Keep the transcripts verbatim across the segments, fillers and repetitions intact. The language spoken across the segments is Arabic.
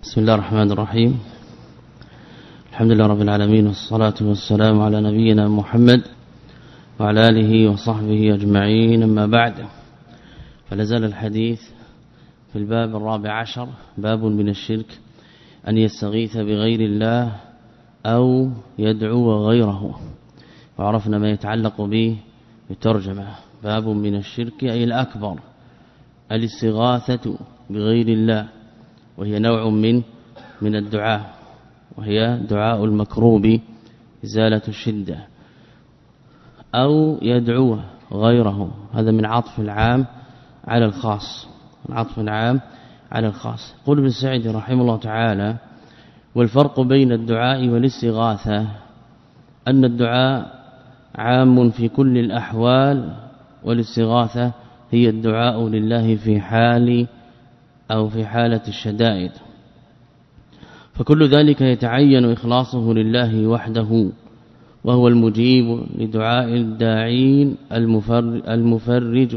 بسم الله الرحمن الرحيم. الحمد لله رب العالمين، والصلاة والسلام على نبينا محمد وعلى آله وصحبه أجمعين، أما بعد، فلازال الحديث في الباب الرابع عشر، باب من الشرك أن يستغيث بغير الله أو يدعو غيره، وعرفنا ما يتعلق به بالترجمة. باب من الشرك أي الأكبر، الاستغاثة بغير الله، وهي نوع من من الدعاء، وهي دعاء المكروب إزالة الشدة، أو يدعو غيره. هذا من عطف العام على الخاص، من عطف العام على الخاص. قل ابن سعيد رحمه الله تعالى: والفرق بين الدعاء والاستغاثة أن الدعاء عام في كل الأحوال، والاستغاثة هي الدعاء لله في حال أو في حالة الشدائد، فكل ذلك يتعين إخلاصه لله وحده، وهو المجيب لدعاء الداعين المفرج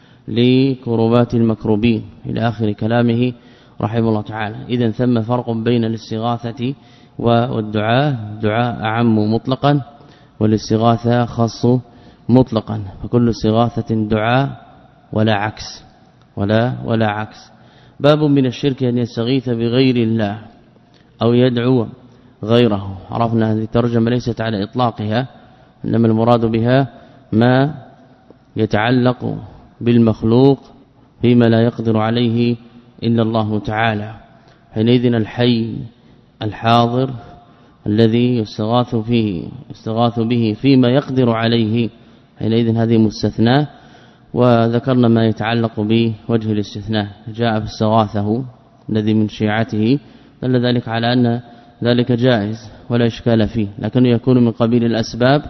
لكربات المكروبين، إلى آخر كلامه رحمه الله تعالى. إذن ثم فرق بين الاستغاثة والدعاء، دعاء أعم مطلقا، والاستغاثة خاص مطلقا، فكل استغاثة دعاء ولا عكس، ولا ولا عكس. باب من الشرك أن يستغيث بغير الله أو يدعو غيره. عرفنا هذه الترجمة ليست على إطلاقها، إنما المراد بها ما يتعلق بالمخلوق فيما لا يقدر عليه إلا الله تعالى. حينئذ الحي الحاضر الذي يستغاث فيه يستغاث به فيما يقدر عليه، حينئذ هذه مستثنى. وذكرنا ما يتعلق بوجه الاستثناء، جاء فاستغاثه الذي من شيعته، دل ذلك على أن ذلك جائز ولا إشكال فيه، لكنه يكون من قبيل الأسباب،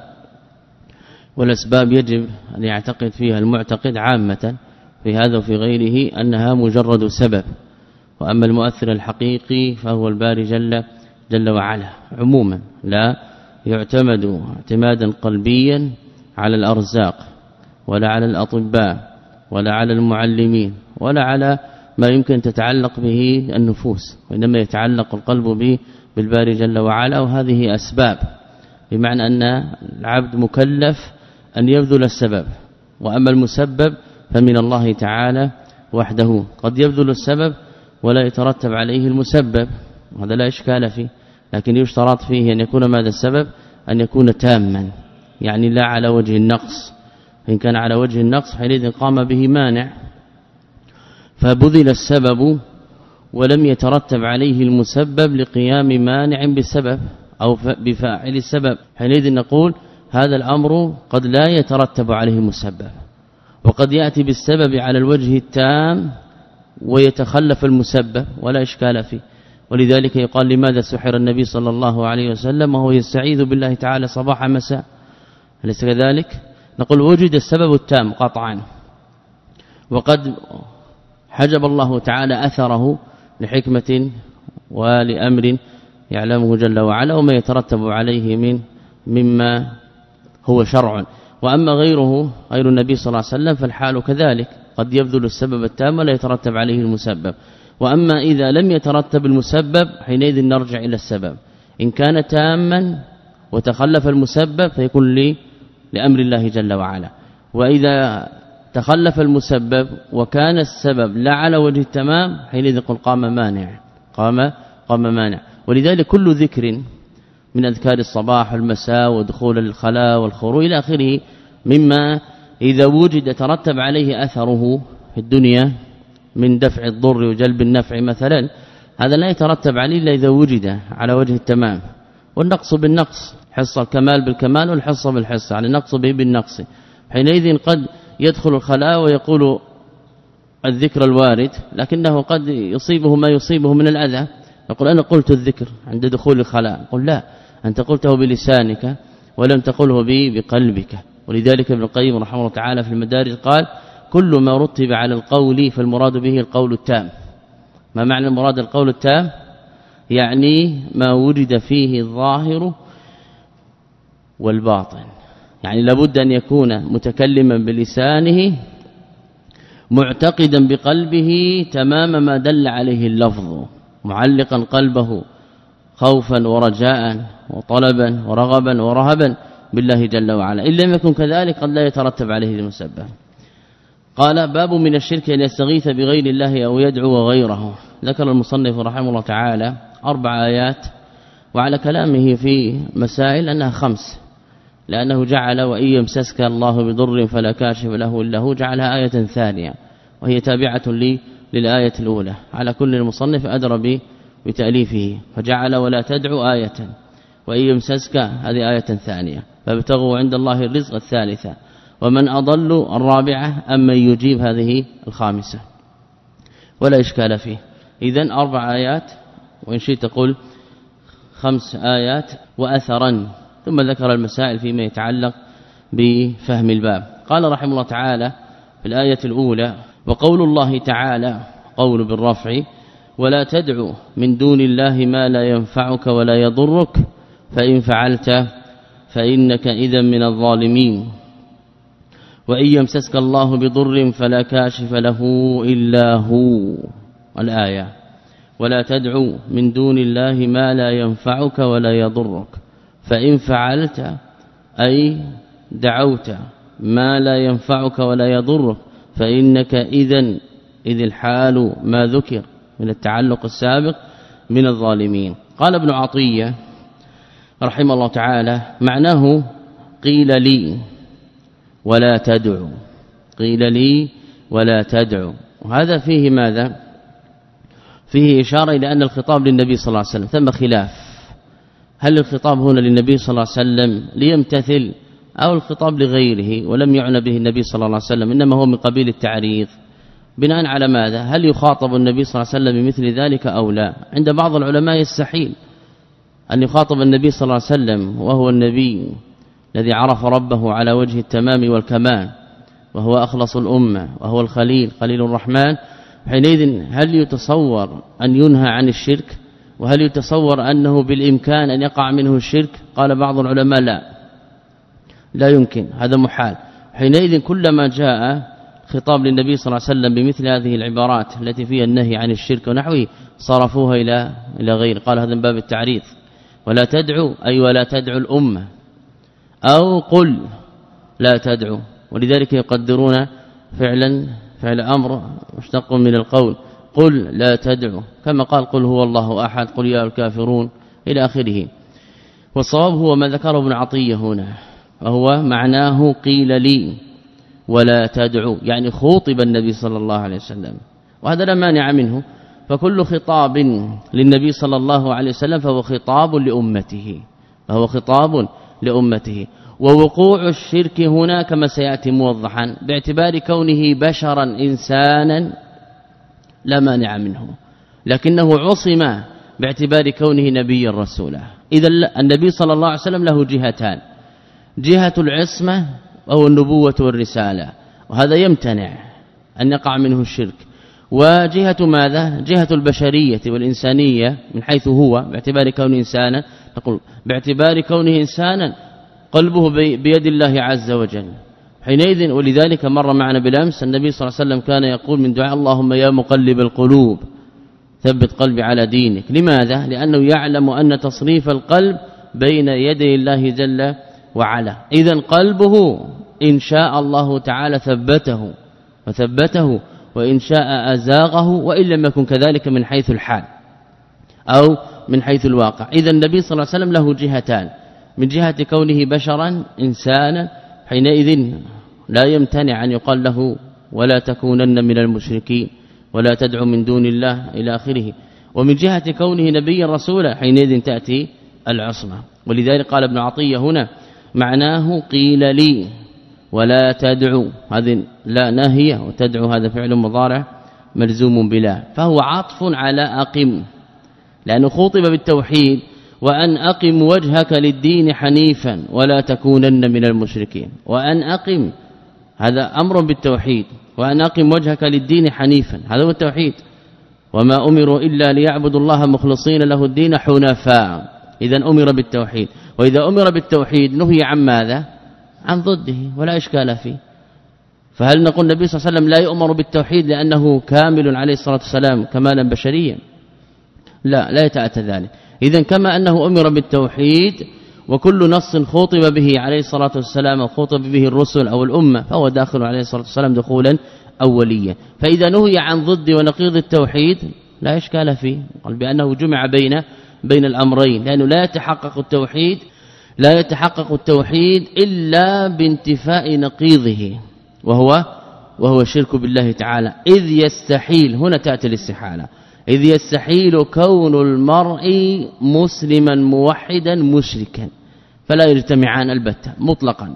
والأسباب يجب أن يعتقد فيها المعتقد عامة في هذا وفي غيره أنها مجرد سبب، وأما المؤثر الحقيقي فهو الباري جل, جل وعلا. عموما لا يعتمد اعتمادا قلبيا على الأرزاق، ولا على الأطباء، ولا على المعلمين، ولا على ما يمكن تتعلق به النفوس، وإنما يتعلق القلب به بالباري جل وعلا. وهذه أسباب، بمعنى أن العبد مكلف أن يبذل السبب، وأما المسبب فمن الله تعالى وحده. قد يبذل السبب ولا يترتب عليه المسبب، وهذا لا إشكال فيه، لكن يشترط فيه أن يكون ماذا السبب؟ أن يكون تاما، يعني لا على وجه النقص. إن كان على وجه النقص حينئذ قام به مانع، فبذل السبب ولم يترتب عليه المسبب لقيام مانع بالسبب أو بفاعل السبب، حينئذ نقول هذا الأمر قد لا يترتب عليه المسبب، وقد يأتي بالسبب على الوجه التام ويتخلف المسبب، ولا إشكال فيه. ولذلك يقال: لماذا سحر النبي صلى الله عليه وسلم وهو يستعيذ بالله تعالى صباح مساء؟ أليس كذلك؟ نقول وجد السبب التام قطعا، وقد حجب الله تعالى أثره لحكمة ولأمر يعلمه جل وعلا، وما يترتب عليه من مما هو شرع. وأما غيره غير النبي صلى الله عليه وسلم فالحال كذلك، قد يبذل السبب التام ولا يترتب عليه المسبب. وأما إذا لم يترتب المسبب حينئذ نرجع إلى السبب، إن كان تاما وتخلف المسبب فيكون لي لأمر الله جل وعلا، وإذا تخلف المسبب وكان السبب لا على وجه التمام حينئذ قل قام مانع قام قام مانع. ولذلك كل ذكر من أذكار الصباح والمساء ودخول الخلاء والخروج إلى آخره مما إذا وجد ترتب عليه أثره في الدنيا من دفع الضر وجلب النفع مثلا، هذا لا يترتب عليه إلا إذا وجد على وجه التمام. والنقص بالنقص، حصة الكمال بالكمال والحصة بالحصة، يعني النقص به بالنقص. حينئذ قد يدخل الخلاء ويقول الذكر الوارد، لكنه قد يصيبه ما يصيبه من الأذى، يقول أنا قلت الذكر عند دخول الخلاء، قل لا، أنت قلته بلسانك ولم تقله به بقلبك. ولذلك ابن القيم رحمه الله تعالى في المدارج قال: كل ما رتب على القول فالمراد به القول التام. ما معنى المراد القول التام؟ يعني ما وجد فيه الظاهر والباطن، يعني لابد أن يكون متكلما بلسانه معتقدا بقلبه تمام ما دل عليه اللفظ، معلقا قلبه خوفا ورجاء وطلبا ورغبا ورهبا بالله جل وعلا. إن لم يكن كذلك قد لا يترتب عليه المسبب. قال باب من الشرك أن يستغيث بغير الله أو يدعو غيره. ذكر المصنف رحمه الله تعالى أربع آيات، وعلى كلامه في مسائل أنها خمس، لأنه جعل وإن يمسسك الله بضر فلا كاشف له إلا هو، جعلها آية ثانية وهي تابعة لي للآية الأولى. على كل المصنف أدرى بتأليفه، فجعل ولا تدعو آية، وإن يمسسك هذه آية ثانية، فابتغوا عند الله الرزق الثالثة، ومن أضل الرابعة أما يجيب هذه الخامسة، ولا إشكال فيه. إذن أربع آيات، وإن شئت تقول خمس آيات وأثرا. ثم ذكر المسائل فيما يتعلق بفهم الباب. قال رحمه الله تعالى في الآية الأولى: وقول الله تعالى، قول بالرفع: ولا تدع من دون الله ما لا ينفعك ولا يضرك فإن فعلت فإنك إذا من الظالمين. وإن يمسسك الله بضر فلا كاشف له إلا هو. الآية: ولا تدع من دون الله ما لا ينفعك ولا يضرك فإن فعلت أي دعوت ما لا ينفعك ولا يضرك فإنك إذن إذ الحال ما ذكر من التعلق السابق من الظالمين. قال ابن عطية رحمه الله تعالى: معناه قيل لي ولا تدعو، قيل لي ولا تدعو. وهذا فيه ماذا؟ فيه إشارة إلى أن الخطاب للنبي صلى الله عليه وسلم، ثم خلاف هل الخطاب هنا للنبي صلى الله عليه وسلم ليمتثل أو الخطاب لغيره، ولم يعنى به النبي صلى الله عليه وسلم، إنما هو من قبيل التعريض. بناء على ماذا؟ هل يخاطب النبي صلى الله عليه وسلم بمثل ذلك أو لا؟ عند بعض العلماء يستحيل أن يخاطب النبي صلى الله عليه وسلم وهو النبي الذي عرف ربه على وجه التمام والكمال، وهو أخلص الأمة، وهو الخليل خليل الرحمن. حينئذ هل يتصور أن ينهى عن الشرك؟ وهل يتصور أنه بالإمكان أن يقع منه الشرك؟ قال بعض العلماء لا لا يمكن، هذا محال. حينئذ كلما جاء خطاب للنبي صلى الله عليه وسلم بمثل هذه العبارات التي فيها النهي عن الشرك ونحوه صرفوها إلى إلى غير. قال هذا من باب التعريض. ولا تدعو أي ولا تدعو الأمة، أو قل لا تدعو، ولذلك يقدرون فعلا فعل أمر مشتق من القول، قل لا تدعو، كما قال قل هو الله أحد، قل يا الكافرون إلى آخره. والصواب هو ما ذكره ابن عطية هنا، وهو معناه قيل لي ولا تدعو، يعني خوطب النبي صلى الله عليه وسلم، وهذا لا مانع منه. فكل خطاب للنبي صلى الله عليه وسلم فهو خطاب لأمته، فهو خطاب لأمته. ووقوع الشرك هنا كما سيأتي موضحا باعتبار كونه بشرا إنسانا لا مانع منه، لكنه عصم باعتبار كونه نبيا رسولا. إذا النبي صلى الله عليه وسلم له جهتان: جهة العصمة وهو النبوة والرسالة، وهذا يمتنع أن يقع منه الشرك. وجهة ماذا؟ جهة البشرية والإنسانية من حيث هو باعتبار كونه إنسانا، نقول باعتبار كونه إنسانا قلبه بيد الله عز وجل. حينئذ ولذلك مر معنا بالأمس النبي صلى الله عليه وسلم كان يقول من دعاء: اللهم يا مقلب القلوب ثبت قلبي على دينك. لماذا؟ لأنه يعلم أن تصريف القلب بين يدي الله جل وعلا. إذن قلبه إن شاء الله تعالى ثبته وثبته، وإن شاء أزاغه، وإن لم يكن كذلك من حيث الحال أو من حيث الواقع. إذن النبي صلى الله عليه وسلم له جهتان: من جهة كونه بشرا إنسانا، حينئذ لا يمتنع أن يقال له ولا تكونن من المشركين ولا تدعو من دون الله إلى آخره. ومن جهة كونه نبيا رسولا، حينئذ تأتي العصمة. ولذلك قال ابن عطية هنا معناه قيل لي ولا تدعو، هذه لا ناهية، وتدعو هذا فعل مضارع ملزوم بلا، فهو عطف على أقم، لأنه خوطب بالتوحيد: وأن أقم وجهك للدين حنيفا ولا تكونن من المشركين. وأن أقم هذا أمر بالتوحيد، وأن أقم وجهك للدين حنيفا هذا هو التوحيد، وما أمروا إلا ليعبدوا الله مخلصين له الدين حنفاء. إذا أمر بالتوحيد، وإذا أمر بالتوحيد نهي عن ماذا؟ عن ضده، ولا إشكال فيه. فهل نقول النبي صلى الله عليه وسلم لا يؤمر بالتوحيد لأنه كامل عليه الصلاة والسلام كمالا بشريا؟ لا لا يتأتى ذلك. إذن كما أنه أمر بالتوحيد وكل نص خاطب به عليه الصلاة والسلام وخاطب به الرسل أو الأمة فهو داخل عليه الصلاة والسلام دخولا أوليا. فإذا نهي عن ضد ونقيض التوحيد لا إشكال فيه، قال بأنه جمع بين بين الأمرين، لأنه لا يتحقق التوحيد لا يتحقق التوحيد إلا بانتفاء نقيضه وهو وهو الشرك بالله تعالى، إذ يستحيل، هنا تأتي الاستحالة، إذ يستحيل كون المرء مسلما موحدا مشركا، فلا يجتمعان البتة مطلقا.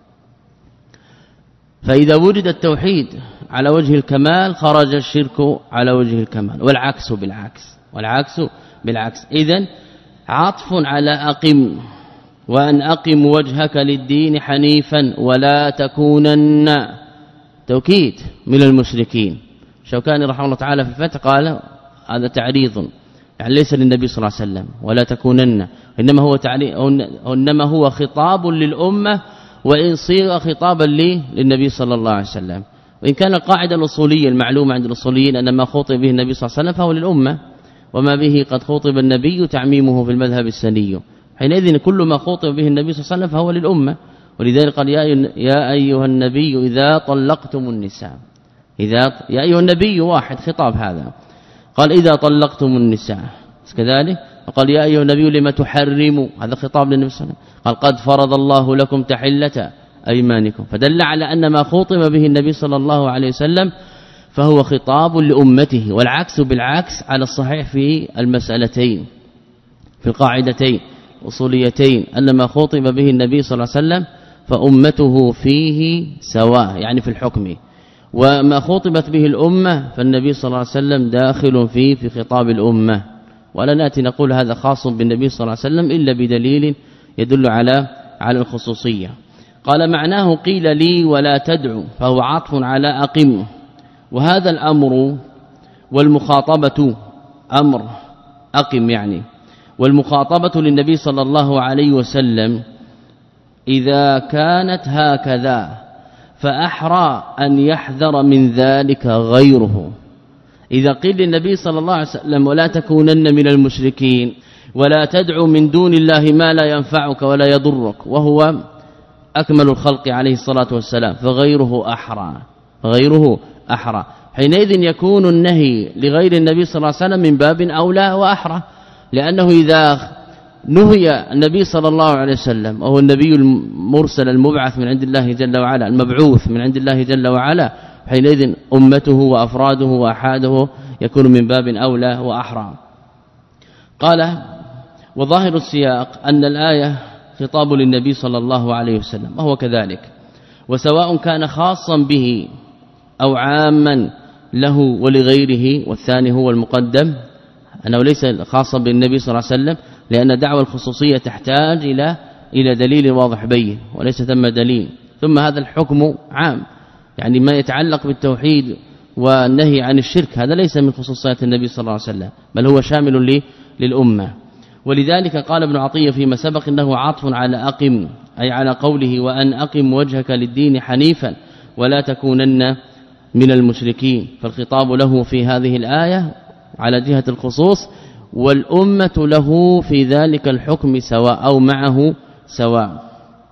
فإذا وجد التوحيد على وجه الكمال خرج الشرك على وجه الكمال، والعكس بالعكس والعكس بالعكس. إذن عطف على أقم، وأن أقم وجهك للدين حنيفا ولا تكونن، توكيد من المشركين. شوكاني رحمه الله تعالى في الفتح قال هذا تعريض، يعني ليس للنبي صلى الله عليه وسلم ولا تكونن، إنما هو تعريض، إنما هو خطاب للأمة، وإن صيغ خطابا للنبي صلى الله عليه وسلم. وإن كان القاعدة الأصولية المعلومة عند الأصوليين أن ما خطب به النبي صلى الله عليه وسلم فهو للأمة، وما به قد خطب النبي تعميمه في المذهب السني، حينئذ كل ما خطب به النبي صلى الله عليه وسلم فهو للأمة. ولذلك قال يا أيها النبي إذا طلقتم النساء، إذا يا أيها النبي واحد خطاب هذا، قال إذا طلقتم النساء كذلك، وقال يا أيها النبي لما تحرموا، هذا خطاب للنبي صلى الله عليه وسلم، قال قد فرض الله لكم تحلة أيمانكم، فدل على أن ما خطب به النبي صلى الله عليه وسلم فهو خطاب لأمته، والعكس بالعكس على الصحيح في المسألتين في القاعدتين أصوليتين، أن ما خطب به النبي صلى الله عليه وسلم فأمته فيه سواء يعني في الحكم، وما خطبت به الأمة فالنبي صلى الله عليه وسلم داخل فيه في خطاب الأمة. ولا نأتي نقول هذا خاص بالنبي صلى الله عليه وسلم إلا بدليل يدل على على الخصوصية. قال معناه قيل لي ولا تدعو، فهو عطف على أقم، وهذا الأمر والمخاطبة أمر أقم يعني، والمخاطبة للنبي صلى الله عليه وسلم إذا كانت هكذا فأحرى أن يحذر من ذلك غيره. إذا قيل للنبي صلى الله عليه وسلم ولا تكونن من المشركين ولا تدعو من دون الله ما لا ينفعك ولا يضرك، وهو أكمل الخلق عليه الصلاة والسلام، فغيره أحرى غيره أحرى حينئذ يكون النهي لغير النبي صلى الله عليه وسلم من باب أولى وأحرى، لأنه إذا نهي النبي صلى الله عليه وسلم وهو النبي المرسل المبعث من عند الله جل وعلا، المبعوث من عند الله جل وعلا، حينئذ أمته وأفراده وأحاده يكون من باب أولى وأحرى. قال وظاهر السياق أن الآية خطاب للنبي صلى الله عليه وسلم وهو كذلك، وسواء كان خاصا به أو عاما له ولغيره، والثاني هو المقدم أنه ليس خاصا بالنبي صلى الله عليه وسلم، لأن دعوة الخصوصية تحتاج إلى إلى دليل واضح بين، وليس ثم دليل. ثم هذا الحكم عام، يعني ما يتعلق بالتوحيد والنهي عن الشرك هذا ليس من خصوصيات النبي صلى الله عليه وسلم، بل هو شامل للأمة. ولذلك قال ابن عطية فيما سبق إنه عطف على أقم، أي على قوله وأن أقم وجهك للدين حنيفا ولا تكونن من المشركين، فالخطاب له في هذه الآية على جهة الخصوص، والأمة له في ذلك الحكم سواء أو معه سواء.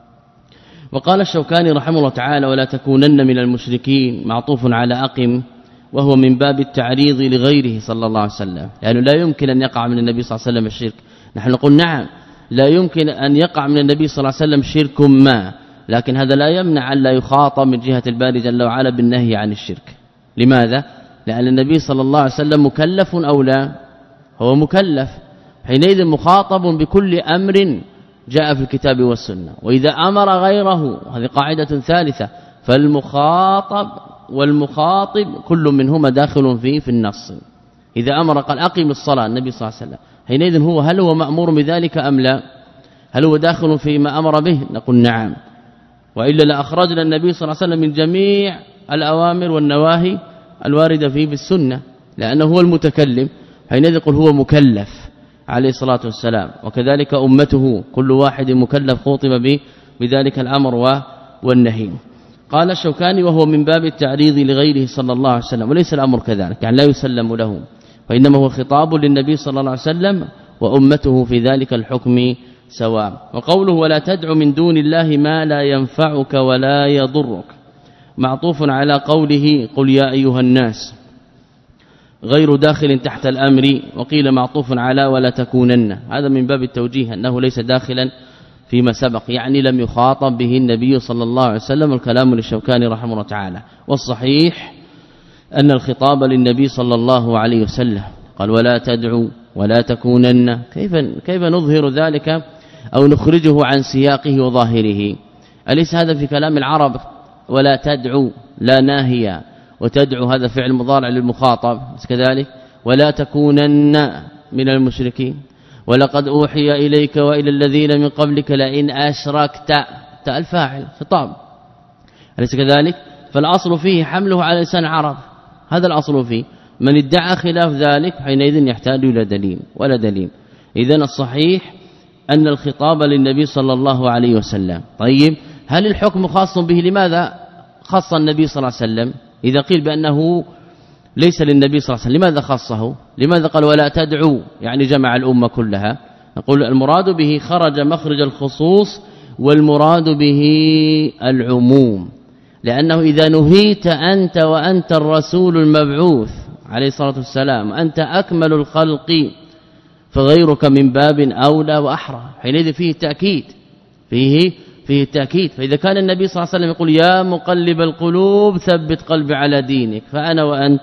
وقال الشوكاني رحمه الله تعالى ولا تكونن من المشركين معطوف على أقم، وهو من باب التعريض لغيره صلى الله عليه وسلم، لأنه لا يمكن أن يقع من النبي صلى الله عليه وسلم الشرك. نحن نقول نعم لا يمكن أن يقع من النبي صلى الله عليه وسلم شرك ما، لكن هذا لا يمنع أن لا يخاطب من جهة الباري جل وعلا بالنهي عن الشرك. لماذا؟ لأن النبي صلى الله عليه وسلم مكلف أو لا؟ هو مكلف، حينئذ مخاطب بكل أمر جاء في الكتاب والسنة. وإذا أمر غيره، هذه قاعدة ثالثة، فالمخاطب والمخاطب كل منهما داخل فيه في النص. إذا أمر قال أقم الصلاة النبي صلى الله عليه وسلم، حينئذ هو هل هو مأمور بذلك أم لا؟ هل هو داخل فيما أمر به؟ نقول نعم، وإلا لأخرجنا النبي صلى الله عليه وسلم من جميع الأوامر والنواهي الواردة فيه بالسنة، لأنه هو المتكلم، حينئذ يقول هو مكلف عليه الصلاة والسلام، وكذلك أمته كل واحد مكلف خاطب به بذلك الأمر والنهي. قال الشوكاني وهو من باب التعريض لغيره صلى الله عليه وسلم، وليس الأمر كذلك، يعني لا يسلم له، وإنما هو خطاب للنبي صلى الله عليه وسلم وأمته في ذلك الحكم سواء. وقوله ولا تدع من دون الله ما لا ينفعك ولا يضرك معطوف على قوله قل يا أيها الناس غير داخل تحت الأمر، وقيل معطوف على ولا تكونن، هذا من باب التوجيه أنه ليس داخلا فيما سبق، يعني لم يخاطب به النبي صلى الله عليه وسلم. الكلام للشوكاني رحمه الله تعالى. والصحيح أن الخطاب للنبي صلى الله عليه وسلم قال ولا تدعو ولا تكونن، كيف كيف نظهر ذلك أو نخرجه عن سياقه وظاهره؟ أليس هذا في كلام العرب؟ ولا تدعو لا ناهية، وتدعو هذا فعل مضارع للمخاطب كذلك. ولا تكونن من المشركين، ولقد أوحي إليك وإلى الذين من قبلك لئن أشركت، تاء الفاعل خطاب أليس كذلك؟ فالأصل فيه حمله على لسان العرب، هذا الأصل فيه. من ادعى خلاف ذلك حينئذ يحتاج إلى دليل ولا دليل. إذن الصحيح أن الخطاب للنبي صلى الله عليه وسلم. طيب هل الحكم خاص به؟ لماذا خص النبي صلى الله عليه وسلم؟ إذا قيل بأنه ليس للنبي صلى الله عليه وسلم لماذا خصه؟ لماذا قال ولا تدعو يعني جمع الأمة كلها؟ نقول المراد به خرج مخرج الخصوص، والمراد به العموم، لأنه إذا نهيت أنت وأنت الرسول المبعوث عليه الصلاة والسلام أنت أكمل الخلق فغيرك من باب أولى وأحرى، حينئذ فيه تأكيد فيه فيه التأكيد. فإذا كان النبي صلى الله عليه وسلم يقول يا مقلب القلوب ثبت قلبي على دينك، فأنا وأنت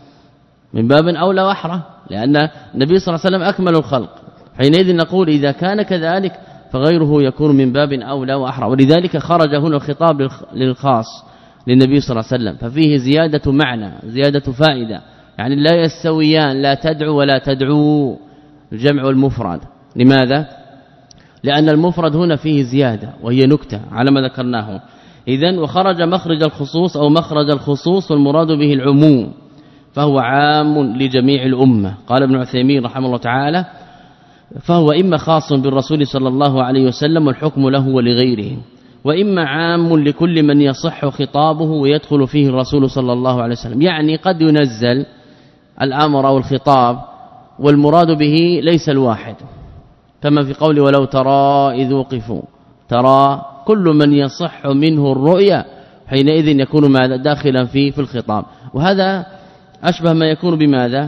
من باب أولى وأحرى، لأن النبي صلى الله عليه وسلم أكمل الخلق. حينئذ نقول إذا كان كذلك فغيره يكون من باب أولى وأحرى. ولذلك خرج هنا الخطاب للخاص للنبي صلى الله عليه وسلم، ففيه زيادة معنى زيادة فائدة، يعني لا يستويان، لا تدعو ولا تدعو، الجمع والمفرد. لماذا؟ لأن المفرد هنا فيه زيادة وهي نكتة على ما ذكرناه. إذن وخرج مخرج الخصوص أو مخرج الخصوص والمراد به العموم، فهو عام لجميع الأمة. قال ابن عثيمين رحمه الله تعالى فهو إما خاص بالرسول صلى الله عليه وسلم والحكم له ولغيره، وإما عام لكل من يصح خطابه ويدخل فيه الرسول صلى الله عليه وسلم. يعني قد ينزل الأمر أو الخطاب والمراد به ليس الواحد، كما في قول ولو ترى إذ وقفوا، ترى كل من يصح منه الرؤيا حينئذ يكون ماذا داخلا فيه في الخطاب. وهذا أشبه ما يكون بماذا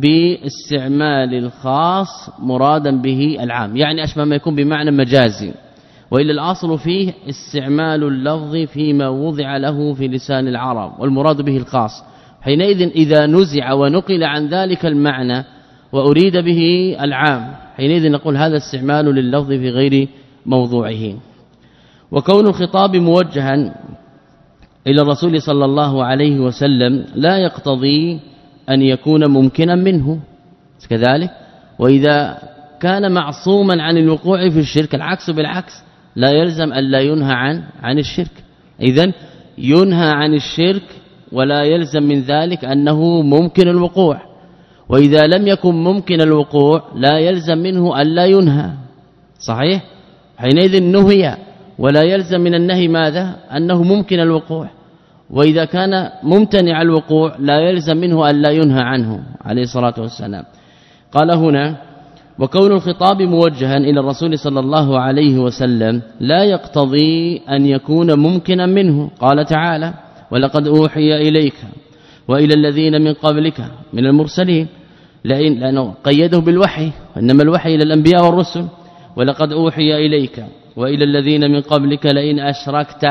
باستعمال الخاص مرادا به العام، يعني أشبه ما يكون بمعنى مجازي، وإلا الأصل فيه استعمال اللفظ فيما وضع له في لسان العرب والمراد به الخاص. حينئذ إذا نزع ونقل عن ذلك المعنى وأريد به العام حينئذ نقول هذا استعمال لللفظ في غير موضوعه. وكون الخطاب موجها إلى الرسول صلى الله عليه وسلم لا يقتضي أن يكون ممكنا منه كذلك. وإذا كان معصوما عن الوقوع في الشرك العكس بالعكس، لا يلزم أن لا ينهى عن عن الشرك. إذن ينهى عن الشرك ولا يلزم من ذلك أنه ممكن الوقوع، وإذا لم يكن ممكن الوقوع لا يلزم منه أن لا ينهى. صحيح؟ حينئذ نهي ولا يلزم من النهي ماذا؟ أنه ممكن الوقوع، وإذا كان ممتنع الوقوع لا يلزم منه أن لا ينهى عنه عليه الصلاة والسلام. قال هنا وكون الخطاب موجها إلى الرسول صلى الله عليه وسلم لا يقتضي أن يكون ممكنا منه. قال تعالى ولقد أوحي إليك وإلى الذين من قبلك من المرسلين، لأن لأنه قيده بالوحي، إنما الوحي إلى الأنبياء والرسل. ولقد أوحي إليك وإلى الذين من قبلك لئن أشركت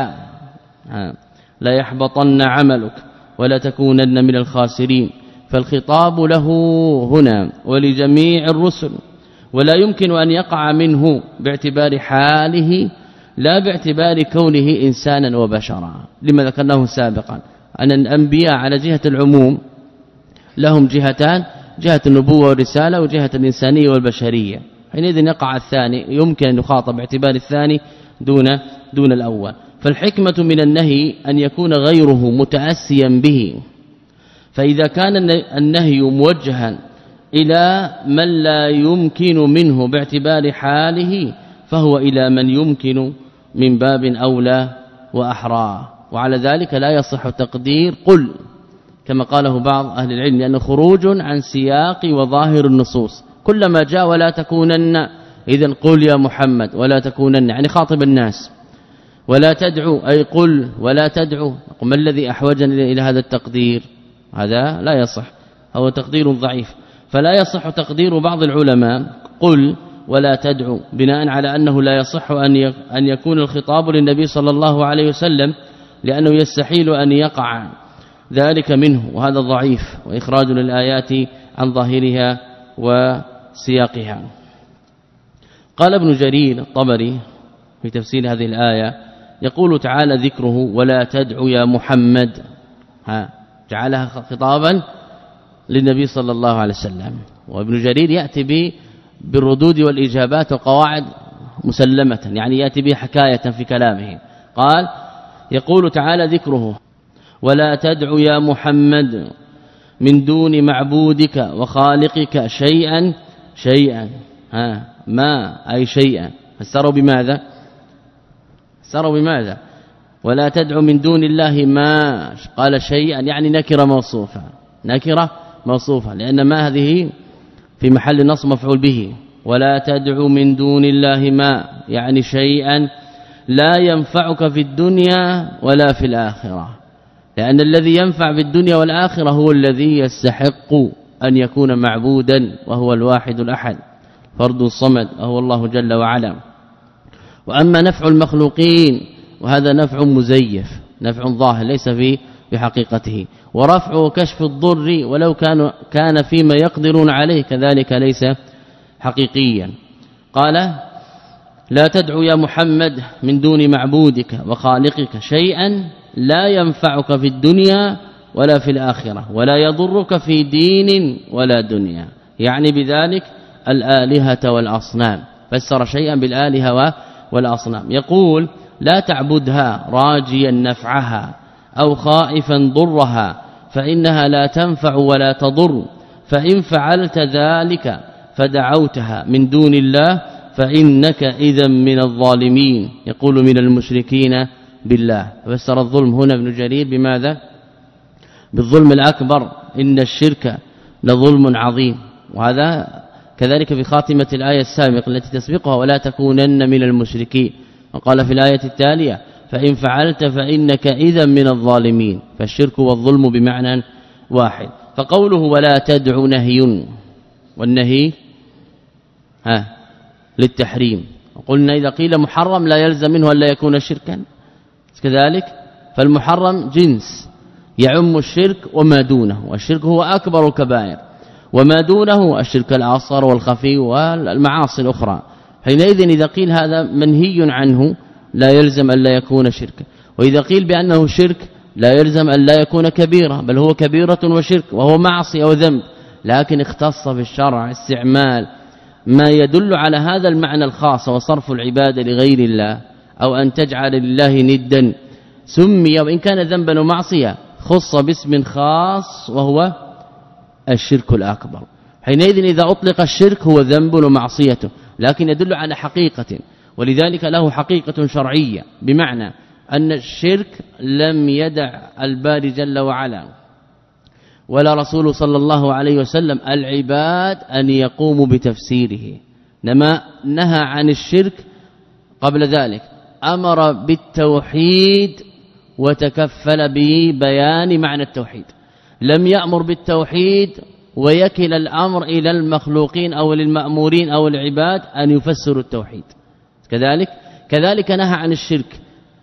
لا يحبطن عملك ولا تكونن من الخاسرين. فالخطاب له هنا ولجميع الرسل، ولا يمكن أن يقع منه باعتبار حاله لا باعتبار كونه إنسانا وبشرا، لما ذكرناه سابقا أن الأنبياء على جهة العموم لهم جهتان، جهة النبوة والرسالة وجهة الإنسانية والبشرية. حينئذ يقع الثاني، يمكن أن يخاطب باعتبار الثاني دون دون الأول. فالحكمة من النهي أن يكون غيره متأسيا به، فإذا كان النهي موجها إلى من لا يمكن منه باعتبار حاله فهو إلى من يمكن من باب أولى وأحرى. وعلى ذلك لا يصح تقدير قل كما قاله بعض أهل العلم لأنه خروج عن سياق وظاهر النصوص. كلما جاء ولا تكونن إذن قل يا محمد ولا تكونن يعني خاطب الناس، ولا تدعو أي قل ولا تدعو. ما الذي أحوجني إلى هذا التقدير؟ هذا لا يصح، هو تقدير ضعيف. فلا يصح تقدير بعض العلماء قل ولا تدعو بناء على أنه لا يصح أن يكون الخطاب للنبي صلى الله عليه وسلم، لأنه يستحيل أن يقع ذلك منه، وهذا ضعيف وإخراج للآيات عن ظاهرها وسياقها. قال ابن جرير الطبري في تفسير هذه الآية يقول تعالى ذكره ولا تدعو يا محمد، ها جعلها خطابا للنبي صلى الله عليه وسلم. وابن جرير يأتي به بالردود والإجابات وقواعد مسلمة، يعني يأتي به حكاية في كلامه. قال يقول تعالى ذكره ولا تدعو يا محمد من دون معبودك وخالقك شيئا شيئا، ها ما أي شيئا، فسروا بماذا؟ فسروا بماذا؟ ولا تدعو من دون الله ما، قال شيئا يعني نكره موصوفه، نكره موصوفه، لأن ما هذه في محل نصب مفعول به. ولا تدعو من دون الله ما يعني شيئا لا ينفعك في الدنيا ولا في الآخرة، لأن الذي ينفع في الدنيا والآخرة هو الذي يستحق أن يكون معبودا، وهو الواحد الأحد فرد الصمد وهو الله جل وعلا. وأما نفع المخلوقين وهذا نفع مزيف، نفع ظاهر ليس في بحقيقته، ورفع كشف الضر ولو كان كان فيما يقدرون عليه كذلك ليس حقيقيا. قال لا تدعو يا محمد من دون معبودك وخالقك شيئا لا ينفعك في الدنيا ولا في الآخرة ولا يضرك في دين ولا دنيا، يعني بذلك الآلهة والأصنام، فسر شيئا بالآلهة والأصنام. يقول لا تعبدها راجيا نفعها أو خائفا ضرها فإنها لا تنفع ولا تضر، فإن فعلت ذلك فدعوتها من دون الله فإنك إذا من الظالمين، يقول من المشركين بالله. فسر الظلم هنا ابن جرير بماذا؟ بالظلم الأكبر، إن الشرك لظلم عظيم. وهذا كذلك في خاتمة الآية السابقة التي تسبقها ولا تكونن من المشركين، وقال في الآية التالية فإن فعلت فإنك إذا من الظالمين، فالشرك والظلم بمعنى واحد. فقوله ولا تدع نهي، والنهي ها للتحريم، وقلنا إذا قيل محرم لا يلزم منه أن لا يكون شركا، كذلك فالمحرم جنس يعم الشرك وما دونه، والشرك هو أكبر الكبائر، وما دونه الشرك الأصغر والخفي والمعاصي الأخرى. حينئذ إذا قيل هذا منهي عنه لا يلزم أن لا يكون شركا، وإذا قيل بأنه شرك لا يلزم أن لا يكون كبيرة، بل هو كبيرة وشرك وهو معصية أو ذنب، لكن اختص في الشرع استعمال ما يدل على هذا المعنى الخاص، وصرف العبادة لغير الله أو أن تجعل لله ندا، سمي وإن كان ذنبا ومعصية خص باسم خاص وهو الشرك الأكبر. حينئذ إذا أطلق الشرك هو ذنب ومعصيته، لكن يدل على حقيقة، ولذلك له حقيقة شرعية، بمعنى أن الشرك لم يدع الباري جل وعلا ولا رسول صلى الله عليه وسلم العباد أن يقوموا بتفسيره، نما نهى عن الشرك قبل ذلك، أمر بالتوحيد وتكفل ببيان معنى التوحيد، لم يأمر بالتوحيد ويكل الأمر إلى المخلوقين أو للمأمورين أو العباد أن يفسروا التوحيد. كذلك كذلك نهى عن الشرك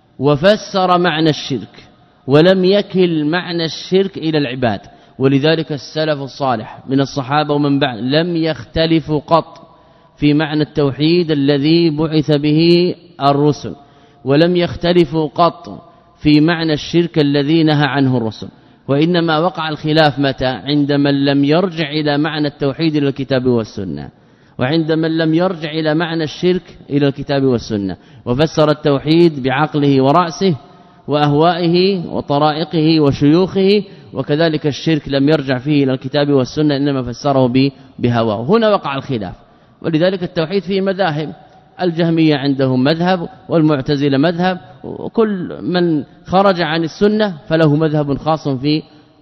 وفسر معنى الشرك ولم يكل معنى الشرك إلى العباد. ولذلك السلف الصالح من الصحابة ومن بعد لم يختلفوا قط في معنى التوحيد الذي بعث به الرسل، ولم يختلفوا قط في معنى الشرك الذي نهى عنه الرسل، وإنما وقع الخلاف متى؟ عند من لم يرجع إلى معنى التوحيد إلى الكتاب والسنة، وعند من لم يرجع إلى معنى الشرك إلى الكتاب والسنة، وفسر التوحيد بعقله ورأسه وأهوائه وطرائقه وشيوخه، وكذلك الشرك لم يرجع فيه إلى الكتاب والسنة إنما فسره بهواه. هنا وقع الخلاف. ولذلك التوحيد فيه مذاهب، الجهمية عندهم مذهب والمعتزلة مذهب، وكل من خرج عن السنة فله مذهب خاص في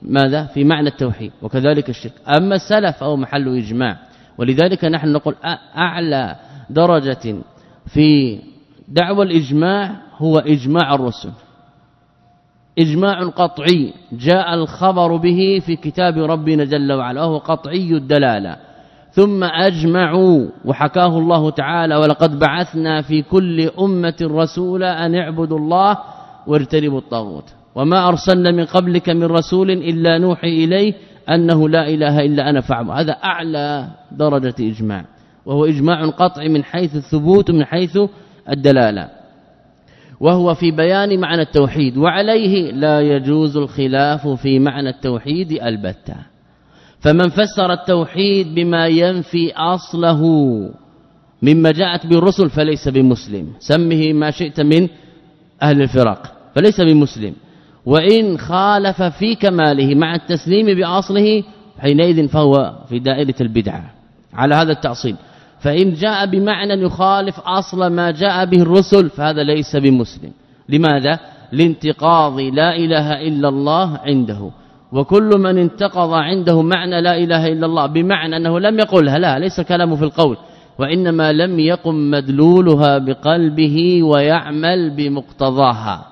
ماذا في معنى التوحيد وكذلك الشرك. أما السلف أو محل إجماع، ولذلك نحن نقول أعلى درجة في دعوى الإجماع هو إجماع الرسل، إجماع قطعي جاء الخبر به في كتاب ربنا جل وعلا وهو قطعي الدلالة، ثم أجمعوا وحكاه الله تعالى ولقد بعثنا في كل أمة رسولا أن اعبدوا الله واجتنبوا الطاغوت وما أرسلنا من قبلك من رسول إلا نوحي إليه أنه لا إله إلا أنا فاعبد. هذا أعلى درجة إجماع، وهو إجماع قطعي من حيث الثبوت من حيث الدلالة، وهو في بيان معنى التوحيد، وعليه لا يجوز الخلاف في معنى التوحيد البتة. فمن فسر التوحيد بما ينفي أصله مما جاءت به الرسل فليس بمسلم، سمه ما شئت من أهل الفرق، فليس بمسلم. وإن خالف في كماله مع التسليم بأصله حينئذ فهو في دائرة البدعة على هذا التأصيل. فإن جاء بمعنى يخالف أصل ما جاء به الرسل فهذا ليس بمسلم. لماذا؟ لانتقاض لا إله إلا الله عنده، وكل من انتقض عنده معنى لا إله إلا الله بمعنى أنه لم يقلها، لا ليس كلامه في القول، وإنما لم يقم مدلولها بقلبه ويعمل بمقتضاها.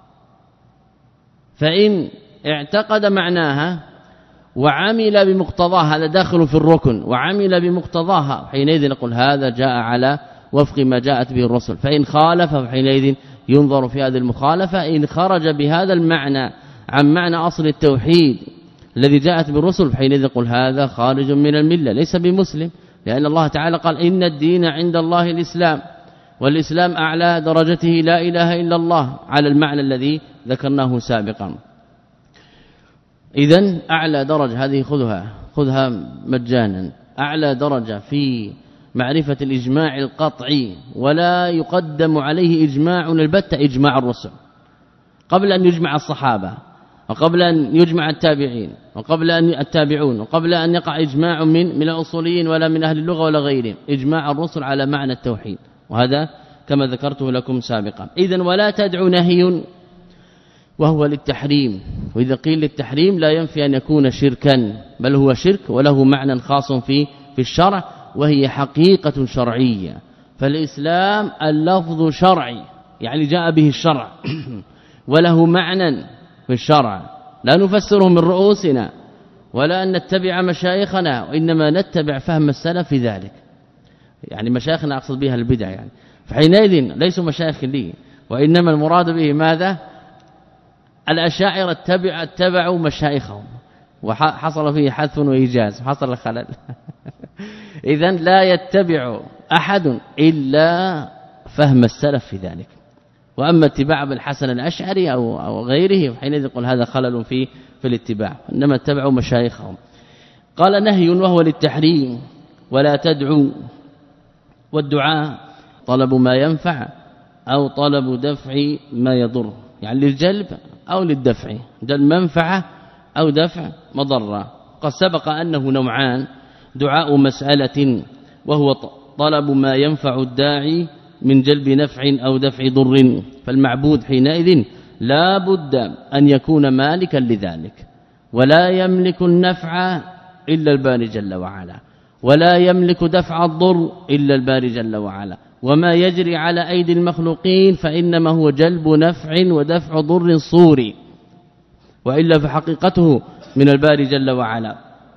فإن اعتقد معناها وعمل بمقتضاها هذا داخل في الركن، وعمل بمقتضاها حينئذ نقول هذا جاء على وفق ما جاءت به الرسل. فإن خالف فحينئذ ينظر في هذه المخالفة. إن خرج بهذا المعنى عن معنى أصل التوحيد الذي جاءت بالرسل حينئذ نقول هذا خارج من الملة ليس بمسلم، لأن الله تعالى قال إن الدين عند الله الإسلام، والإسلام أعلى درجته لا إله إلا الله على المعنى الذي ذكرناه سابقا. إذن أعلى درجة هذه خذها خذها مجانا، أعلى درجة في معرفة الإجماع القطعي ولا يقدم عليه إجماع البتة إجماع الرسل، قبل أن يجمع الصحابة وقبل أن يجمع التابعين وقبل أن التابعون وقبل أن يقع إجماع من من الأصوليين ولا من أهل اللغة ولا غيرهم، إجماع الرسل على معنى التوحيد، وهذا كما ذكرته لكم سابقا. إذن ولا تدعو نهي وهو للتحريم، وإذا قيل للتحريم لا ينفي أن يكون شركا، بل هو شرك وله معنى خاص في في الشرع وهي حقيقة شرعية. فالإسلام اللفظ شرعي يعني جاء به الشرع وله معنى في الشرع، لا نفسره من رؤوسنا ولا أن نتبع مشايخنا، وإنما نتبع فهم السلف في ذلك. يعني مشايخنا أقصد بها البدع، يعني فحينئذ ليسوا مشايخ لي، وإنما المراد به ماذا؟ الأشاعرة اتبع اتبعوا مشايخهم وحصل فيه حذف وإيجاز وحصل خلل. إذن لا يتبع أحد إلا فهم السلف في ذلك. وأما اتباع بالحسن الأشعري أو, أو غيره حينئذ يقول هذا خلل في في الاتباع، إنما اتبعوا مشايخهم. قال نهي وهو للتحريم ولا تدعو، والدعاء طلب ما ينفع أو طلب دفع ما يضر، يعني للجلب أو للدفع، جلب منفعة أو دفع مضرة. قد سبق أنه نوعان: دعاء مسألة وهو طلب ما ينفع الداعي من جلب نفع أو دفع ضر، فالمعبود حينئذ لا بد أن يكون مالكا لذلك، ولا يملك النفع إلا الباري جل وعلا، ولا يملك دفع الضر إلا الباري جل وعلا. وما يجري على أيدي المخلوقين فإنما هو جلب نفع ودفع ضر صوري، وإلا فحقيقته من الباري جل وعلا.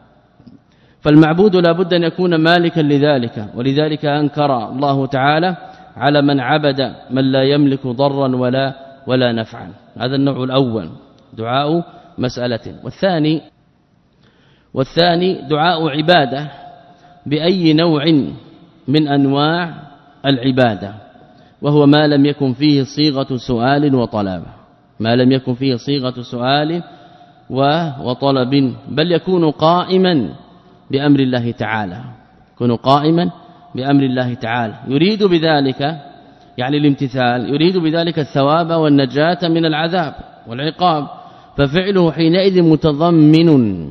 فالمعبود لا بد أن يكون مالكا لذلك، ولذلك أنكر الله تعالى على من عبد من لا يملك ضرا ولا ولا نفعا. هذا النوع الأول دعاء مسألة. والثاني والثاني دعاء عبادة بأي نوع من أنواع العبادة، وهو ما لم يكن فيه صيغة سؤال وطلب، ما لم يكن فيه صيغة سؤال وطلب، بل يكون قائما بأمر الله تعالى، يكون قائما بأمر الله تعالى، يريد بذلك يعني الامتثال، يريد بذلك الثواب والنجاة من العذاب والعقاب، ففعله حينئذ متضمن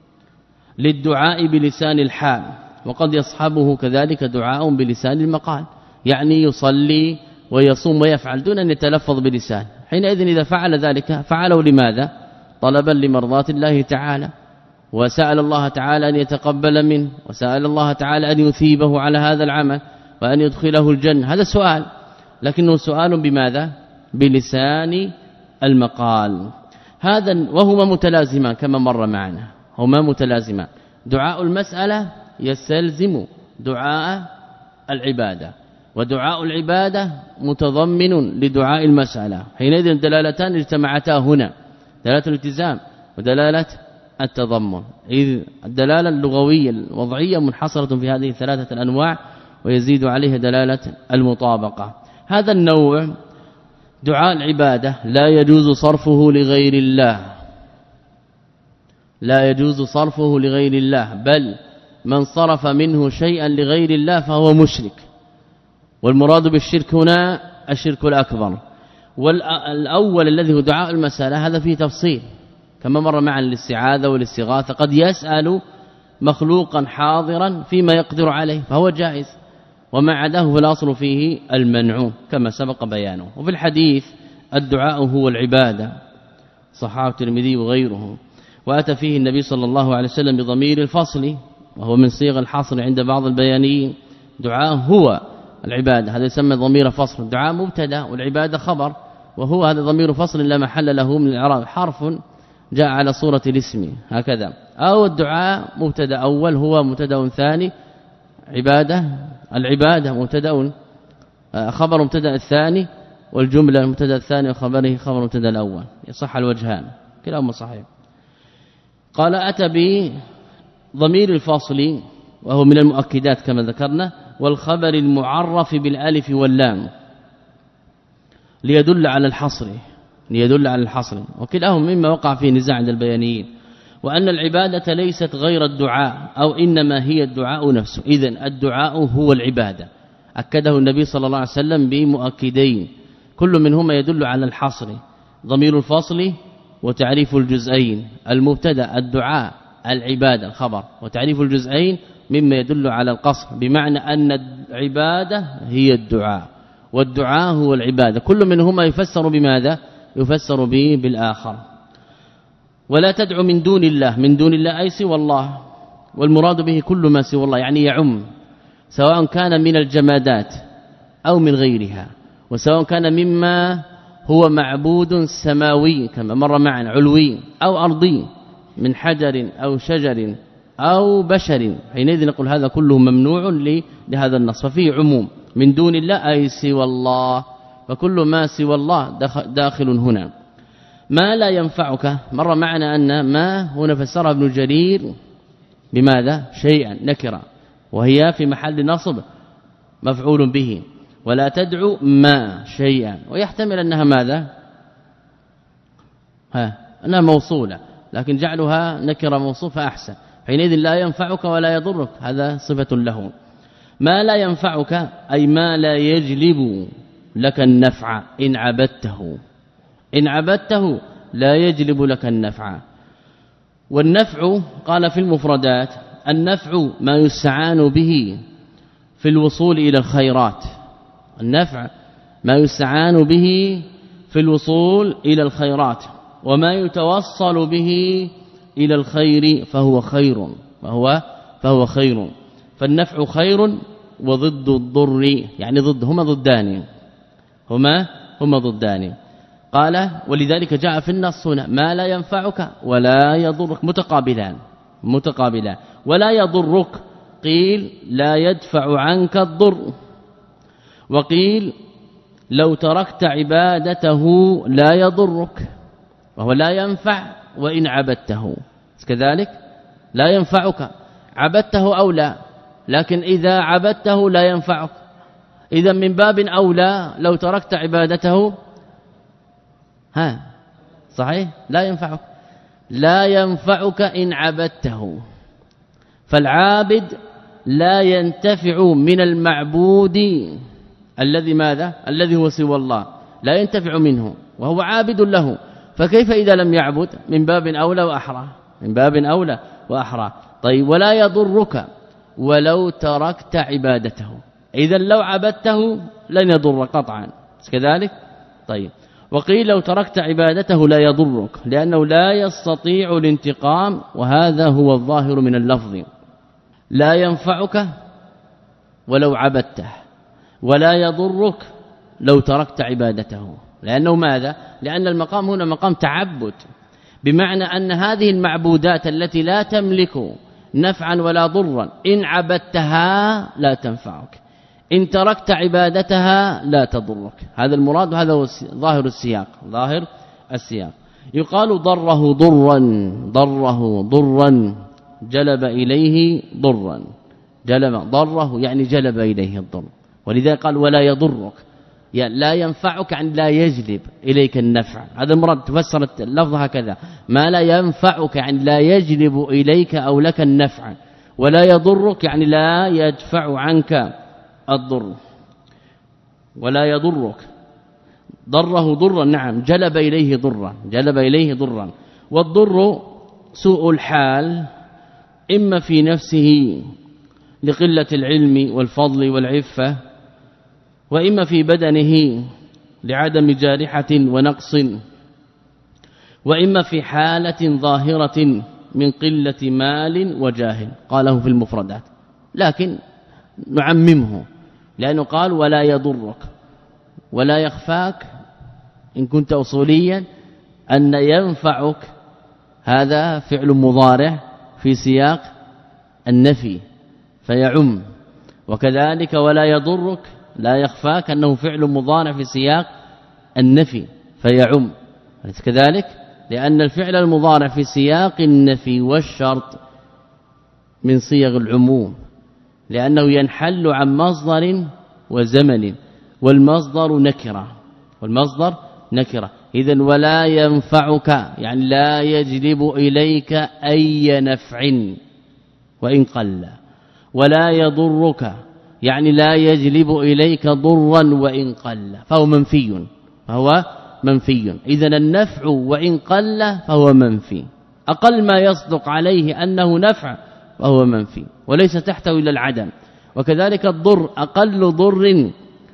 للدعاء بلسان الحال، وقد يصحبه كذلك دعاء بلسان المقال، يعني يصلي ويصوم ويفعل دون أن يتلفظ بلسان. حينئذ إذا فعل ذلك فعله لماذا؟ طلبا لمرضات الله تعالى، وسأل الله تعالى أن يتقبل منه، وسأل الله تعالى أن يثيبه على هذا العمل وأن يدخله الجنة. هذا سؤال، لكنه سؤال بماذا؟ بلسان المقال. هذا وهما متلازمان كما مر معنا، هما متلازمان. دعاء المسألة يستلزم دعاء العبادة، ودعاء العبادة متضمن لدعاء المسألة، حينئذ دلالتان اجتمعتا هنا، دلالة الالتزام ودلالة التضمن، إذ الدلالة اللغوية الوضعية منحصرة في هذه الثلاثة الأنواع، ويزيد عليها دلالة المطابقة. هذا النوع دعاء العبادة لا يجوز صرفه لغير الله، لا يجوز صرفه لغير الله، بل من صرف منه شيئا لغير الله فهو مشرك. والمراد بالشرك هنا الشرك الأكبر. والأول الذي هو دعاء المسألة هذا فيه تفصيل كما مر معنا الاستعاذة والاستغاثة، قد يسأل مخلوقا حاضرا فيما يقدر عليه فهو جائز، وما عداه فالاصل فيه المنع كما سبق بيانه. وفي الحديث الدعاء هو العبادة، صححه الترمذي وغيره، واتى فيه النبي صلى الله عليه وسلم بضمير الفصل، وهو من صيغ الحصر عند بعض البيانيين. دعاء هو العبادة، هذا يسمى ضمير فصل. الدعاء مبتدا والعبادة خبر، وهو هذا ضمير فصل لا محل له من الاعراب، حرف جاء على صورة الاسم هكذا. أو الدعاء مبتدا أول هو مبتدا ثاني، عبادة العبادة مبتدا خبر مبتدا الثاني، والجملة المبتدا الثاني وخبره خبر مبتدا الأول، يصح الوجهان كلاهما صحيح. قال أتى بضمير الفاصل وهو من المؤكدات كما ذكرنا، والخبر المعرف بالالف واللام ليدل على الحصر، ليدل على الحصر، وكلاهما مما وقع فيه نزاع عند البيانيين. وأن العبادة ليست غير الدعاء، أو إنما هي الدعاء نفسه. إذن الدعاء هو العبادة، أكده النبي صلى الله عليه وسلم بمؤكدين كل منهما يدل على الحصر، ضمير الفاصل وتعريف الجزئين، المبتدا الدعاء العبادة الخبر، وتعريف الجزئين مما يدل على القصر، بمعنى أن العبادة هي الدعاء والدعاء هو العبادة، كل منهما يفسر بماذا؟ يفسر به بالآخر. ولا تدعو من دون الله، من دون الله أي سوى الله، والمراد به كل ما سوى الله، يعني يعم، سواء كان من الجمادات أو من غيرها، وسواء كان مما هو معبود سماوي كما مر معنا علوي أو أرضي، من حجر أو شجر أو بشر، حينئذ نقول هذا كله ممنوع لهذا النص، ففيه عموم. من دون الله أي سوى الله، فكل ما سوى الله داخل هنا. ما لا ينفعك، مر معنا أن ما هنا فسرها ابن جرير بماذا؟ شيئا نكرة، وهي في محل نصب مفعول به. ولا تدعو ما شيئا، ويحتمل أنها ماذا؟ ها أنها موصولة، لكن جعلها نكرة موصوفة أحسن، حينئذ لا ينفعك ولا يضرك، هذا صفة له. ما لا ينفعك أي ما لا يجلب لك النفع إن عبدته، إن عبدته لا يجلب لك النفع. والنفع قال في المفردات النفع ما يستعان به في الوصول إلى الخيرات، النفع ما يستعان به في الوصول إلى الخيرات، وما يتوصل به إلى الخير فهو خير، فهو فهو خير. فالنفع خير وضد الضر، يعني ضد، هما ضدان، هما هما ضدان. قال ولذلك جاء في النص هنا ما لا ينفعك ولا يضرك، متقابلان متقابلان. ولا يضرك قيل لا يدفع عنك الضر، وقيل لو تركت عبادته لا يضرك، وهو لا ينفع وإن عبدته كذلك، لا ينفعك عبدته أو لا، لكن إذا عبدته لا ينفعك. إذا من باب أولى لو تركت عبادته ها صحيح لا ينفعك، لا ينفعك إن عبدته. فالعابد لا ينتفع من المعبود الذي ماذا؟ الذي هو سوى الله، لا ينتفع منه وهو عابد له، فكيف إذا لم يعبد؟ من باب أولى وأحرى، من باب أولى وأحرى. طيب ولا يضرك ولو تركت عبادته، إذا لو عبدته لن يضر قطعا كذلك. طيب وقيل لو تركت عبادته لا يضرك لأنه لا يستطيع الانتقام، وهذا هو الظاهر من اللفظ. لا ينفعك ولو عبدته، ولا يضرك لو تركت عبادته. لأنه ماذا؟ لأن المقام هنا مقام تعبد، بمعنى أن هذه المعبودات التي لا تملك نفعا ولا ضرا إن عبدتها لا تنفعك، إن تركت عبادتها لا تضرك. هذا المراد، وهذا هو ظاهر السياق. ظاهر السياق يقال ضره ضرا، ضره ضرا جلب إليه ضرا، جلب ضره يعني جلب إليه الضر. ولذا قال ولا يضرك، يعني لا ينفعك عن لا يجلب إليك النفع. هذا المراد، تفسر اللفظ هكذا: ما لا ينفعك عن لا يجلب إليك أو لك النفع، ولا يضرك يعني لا يدفع عنك الضر. ولا يضرك ضره ضرا، نعم جلب إليه ضرا، جلب إليه ضرا. والضر سوء الحال، إما في نفسه لقلة العلم والفضل والعفة، وإما في بدنه لعدم جارحة ونقص، وإما في حالة ظاهرة من قلة مال وجاه. قاله في المفردات، لكن نعممه لأنه قال ولا يضرك، ولا يخفاك إن كنت أصوليا أن ينفعك هذا فعل مضارع في سياق النفي فيعم، وكذلك ولا يضرك لا يخفاك أنه فعل مضارع في سياق النفي فيعم. كذلك لأن الفعل المضارع في سياق النفي والشرط من صيغ العموم، لأنه ينحل عن مصدر وزمن، والمصدر نكرة، والمصدر نكرة. إذن ولا ينفعك يعني لا يجلب إليك أي نفع وإن قل، ولا يضرك يعني لا يجلب إليك ضرا وإن قل، فهو منفي، فهو منفي. إذن النفع وإن قل فهو منفي، أقل ما يصدق عليه أنه نفع فهو منفي وليس تحته إلى العدم. وكذلك الضر أقل ضر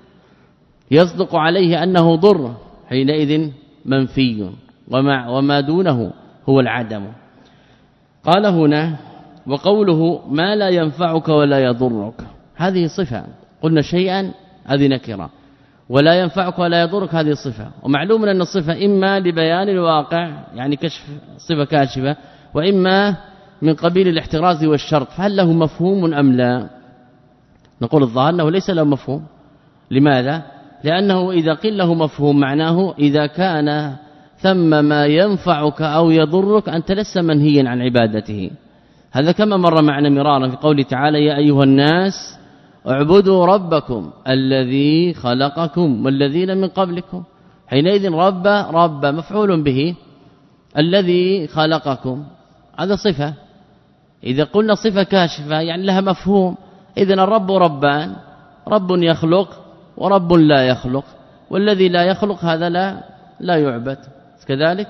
يصدق عليه أنه ضر حينئذ منفي، وما, وما دونه هو العدم. قال هنا وقوله ما لا ينفعك ولا يضرك، هذه صفة، قلنا شيئا هذه نكرة، ولا ينفعك ولا يضرك هذه صفة. ومعلوم أن الصفة إما لبيان الواقع يعني كشف صفة كاشفة، وإما من قبيل الاحتراز والشرط، فهل له مفهوم أم لا؟ نقول الظاهر أنه ليس له مفهوم. لماذا؟ لأنه إذا قيل له مفهوم معناه إذا كان ثم ما ينفعك أو يضرك أنت لست منهيا عن عبادته. هذا كما مر معنا مرارا في قوله تعالى يا أيها الناس اعبدوا ربكم الذي خلقكم والذين من قبلكم. حينئذ رب رب مفعول به، الذي خلقكم هذا صفة. إذا قلنا صفة كاشفة يعني لها مفهوم. إذن الرب ربان، رب يخلق ورب لا يخلق، والذي لا يخلق هذا لا لا يعبد. كذلك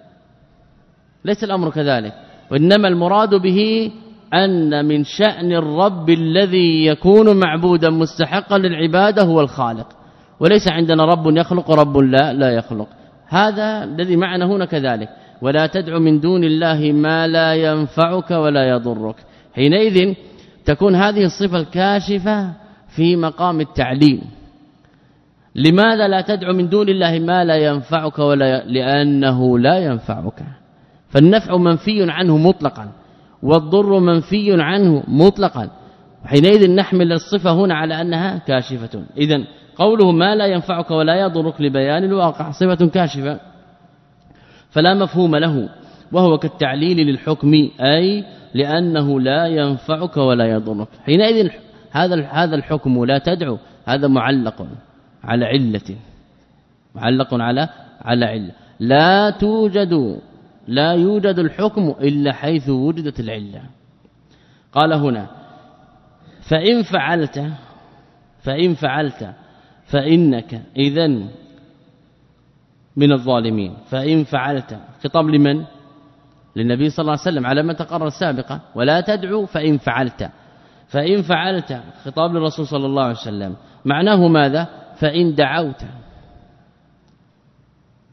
ليس الأمر كذلك، وإنما المراد به أن من شأن الرب الذي يكون معبودا مستحقا للعبادة هو الخالق، وليس عندنا رب يخلق ورب لا لا يخلق. هذا الذي معنا هنا كذلك. ولا تدع من دون الله ما لا ينفعك ولا يضرك. حينئذ تكون هذه الصفة الكاشفة في مقام التعليم. لماذا لا تدع من دون الله ما لا ينفعك ولا ي... لأنه لا ينفعك، فالنفع منفي عنه مطلقا والضر منفي عنه مطلقا. حينئذ نحمل الصفة هنا على أنها كاشفة. إذن قوله ما لا ينفعك ولا يضرك لبيان الواقع صفة كاشفة فلا مفهوم له، وهو كالتعليل للحكم أي لأنه لا ينفعك ولا يضرك. حينئذ هذا هذا الحكم لا تدعو هذا معلق على علة، معلق على على علة. لا توجد لا يوجد الحكم إلا حيث وجدت العلة. قال هنا فإن فعلت فإن فعلت فإنك إذن من الظالمين. فإن فعلت خطاب لمن؟ للنبي صلى الله عليه وسلم على ما تقرر سابقا. ولا تدعو فإن فعلت، فإن فعلت خطاب للرسول صلى الله عليه وسلم. معناه ماذا؟ فإن دعوت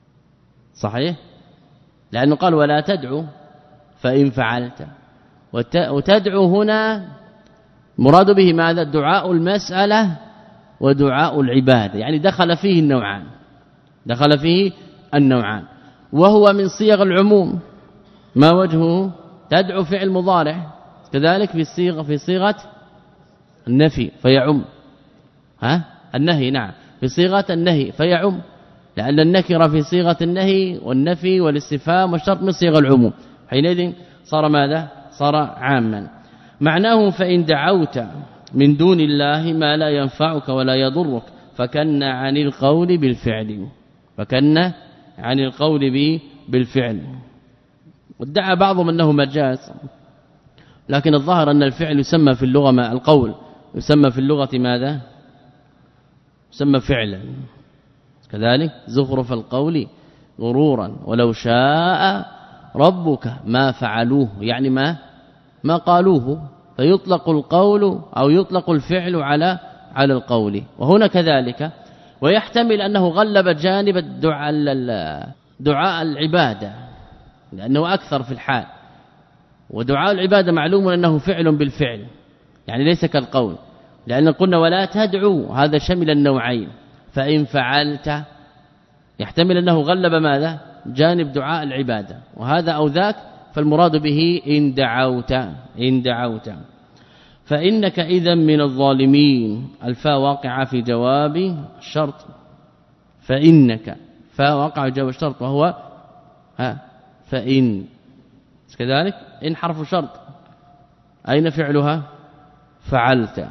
صحيح؟ لأنه قال ولا تدعو فإن فعلت، وتدعو هنا مراد به ماذا؟ دعاء المسألة ودعاء العبادة، يعني دخل فيه النوعان دخل فيه النوعان وهو من صيغ العموم. ما وجهه؟ تدعو فعل مضارع، كذلك في الصيغه في صيغه النفي فيعم، ها النهي نعم في صيغه النهي فيعم، لأن النكره في صيغه النهي والنفي والاستفهام والشرط من صيغ العموم، حينئذ صار ماذا؟ صار عاما. معناه فإن دعوت من دون الله ما لا ينفعك ولا يضرك فكن عن القول بالفعل فكن عن القول به بالفعل. وادعى بعضهم انه مجاز، لكن الظاهر أن الفعل يسمى في اللغة ما القول يسمى في اللغة ماذا؟ يسمى فعلا، كذلك زخرف القول غرورا ولو شاء ربك ما فعلوه، يعني ما ما قالوه، فيطلق القول أو يطلق الفعل على على القول. وهنا كذلك، ويحتمل أنه غلب جانب الدعاء دعاء العبادة لأنه أكثر في الحال، ودعاء العبادة معلوم أنه فعل بالفعل، يعني ليس كالقول، لأن قلنا ولا تدعو هذا شمل النوعين، فإن فعلت يحتمل أنه غلب ماذا؟ جانب دعاء العبادة، وهذا أو ذاك فالمراد به إن دعوت إن دعوت فإنك إذا من الظالمين. الفاء واقعة في جواب الشرط، فإنك فاء واقعة في جواب الشرط وهو ها فإن، كذلك إن حرف شرط أين فعلها؟ فعلت.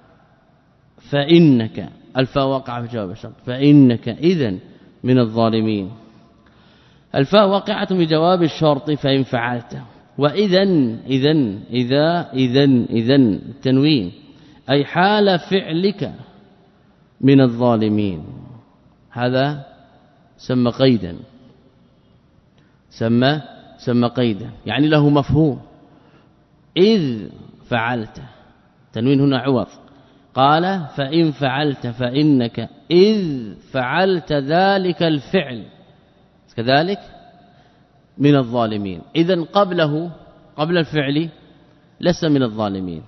فإنك الفاء واقعة في جواب الشرط، فإنك إذا من الظالمين. الفاء واقعة في جواب الشرط فإن فعلت. وإذا إذا إذا إذا إذا التنوين أي حال فعلك من الظالمين، هذا سمى قيدا سمى سمى قيدا يعني له مفهوم. إذ فعلت تنوين هنا عوض، قال فإن فعلت فإنك إذ فعلت ذلك الفعل كذلك من الظالمين. إذن قبله قبل الفعل ليس من الظالمين،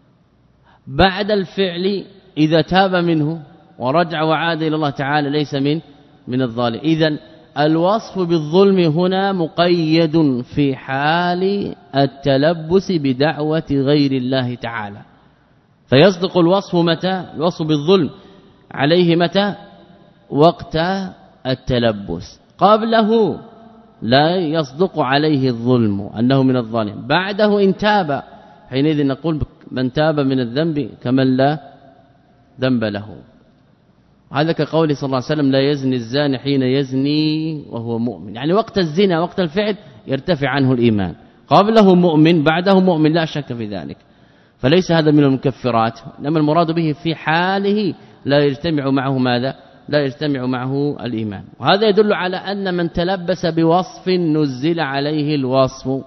بعد الفعل إذا تاب منه ورجع وعاد إلى الله تعالى ليس من من الظالم. إذن الوصف بالظلم هنا مقيد في حال التلبس بدعوة غير الله تعالى، فيصدق الوصف متى؟ الوصف بالظلم عليه متى؟ وقت التلبس، قبله لا يصدق عليه الظلم أنه من الظالم، بعده إن تاب حينئذ نقول من تاب من الذنب كمن لا ذنب له. هذا كقول صلى الله عليه وسلم لا يزني الزاني حين يزني وهو مؤمن، يعني وقت الزنا وقت الفعل يرتفع عنه الإيمان، قبله مؤمن بعده مؤمن لا شك في ذلك، فليس هذا من المكفرات، انما المراد به في حاله لا يجتمع معه ماذا؟ لا يجتمع معه الإيمان. وهذا يدل على أن من تلبس بوصف نزل عليه الوصف،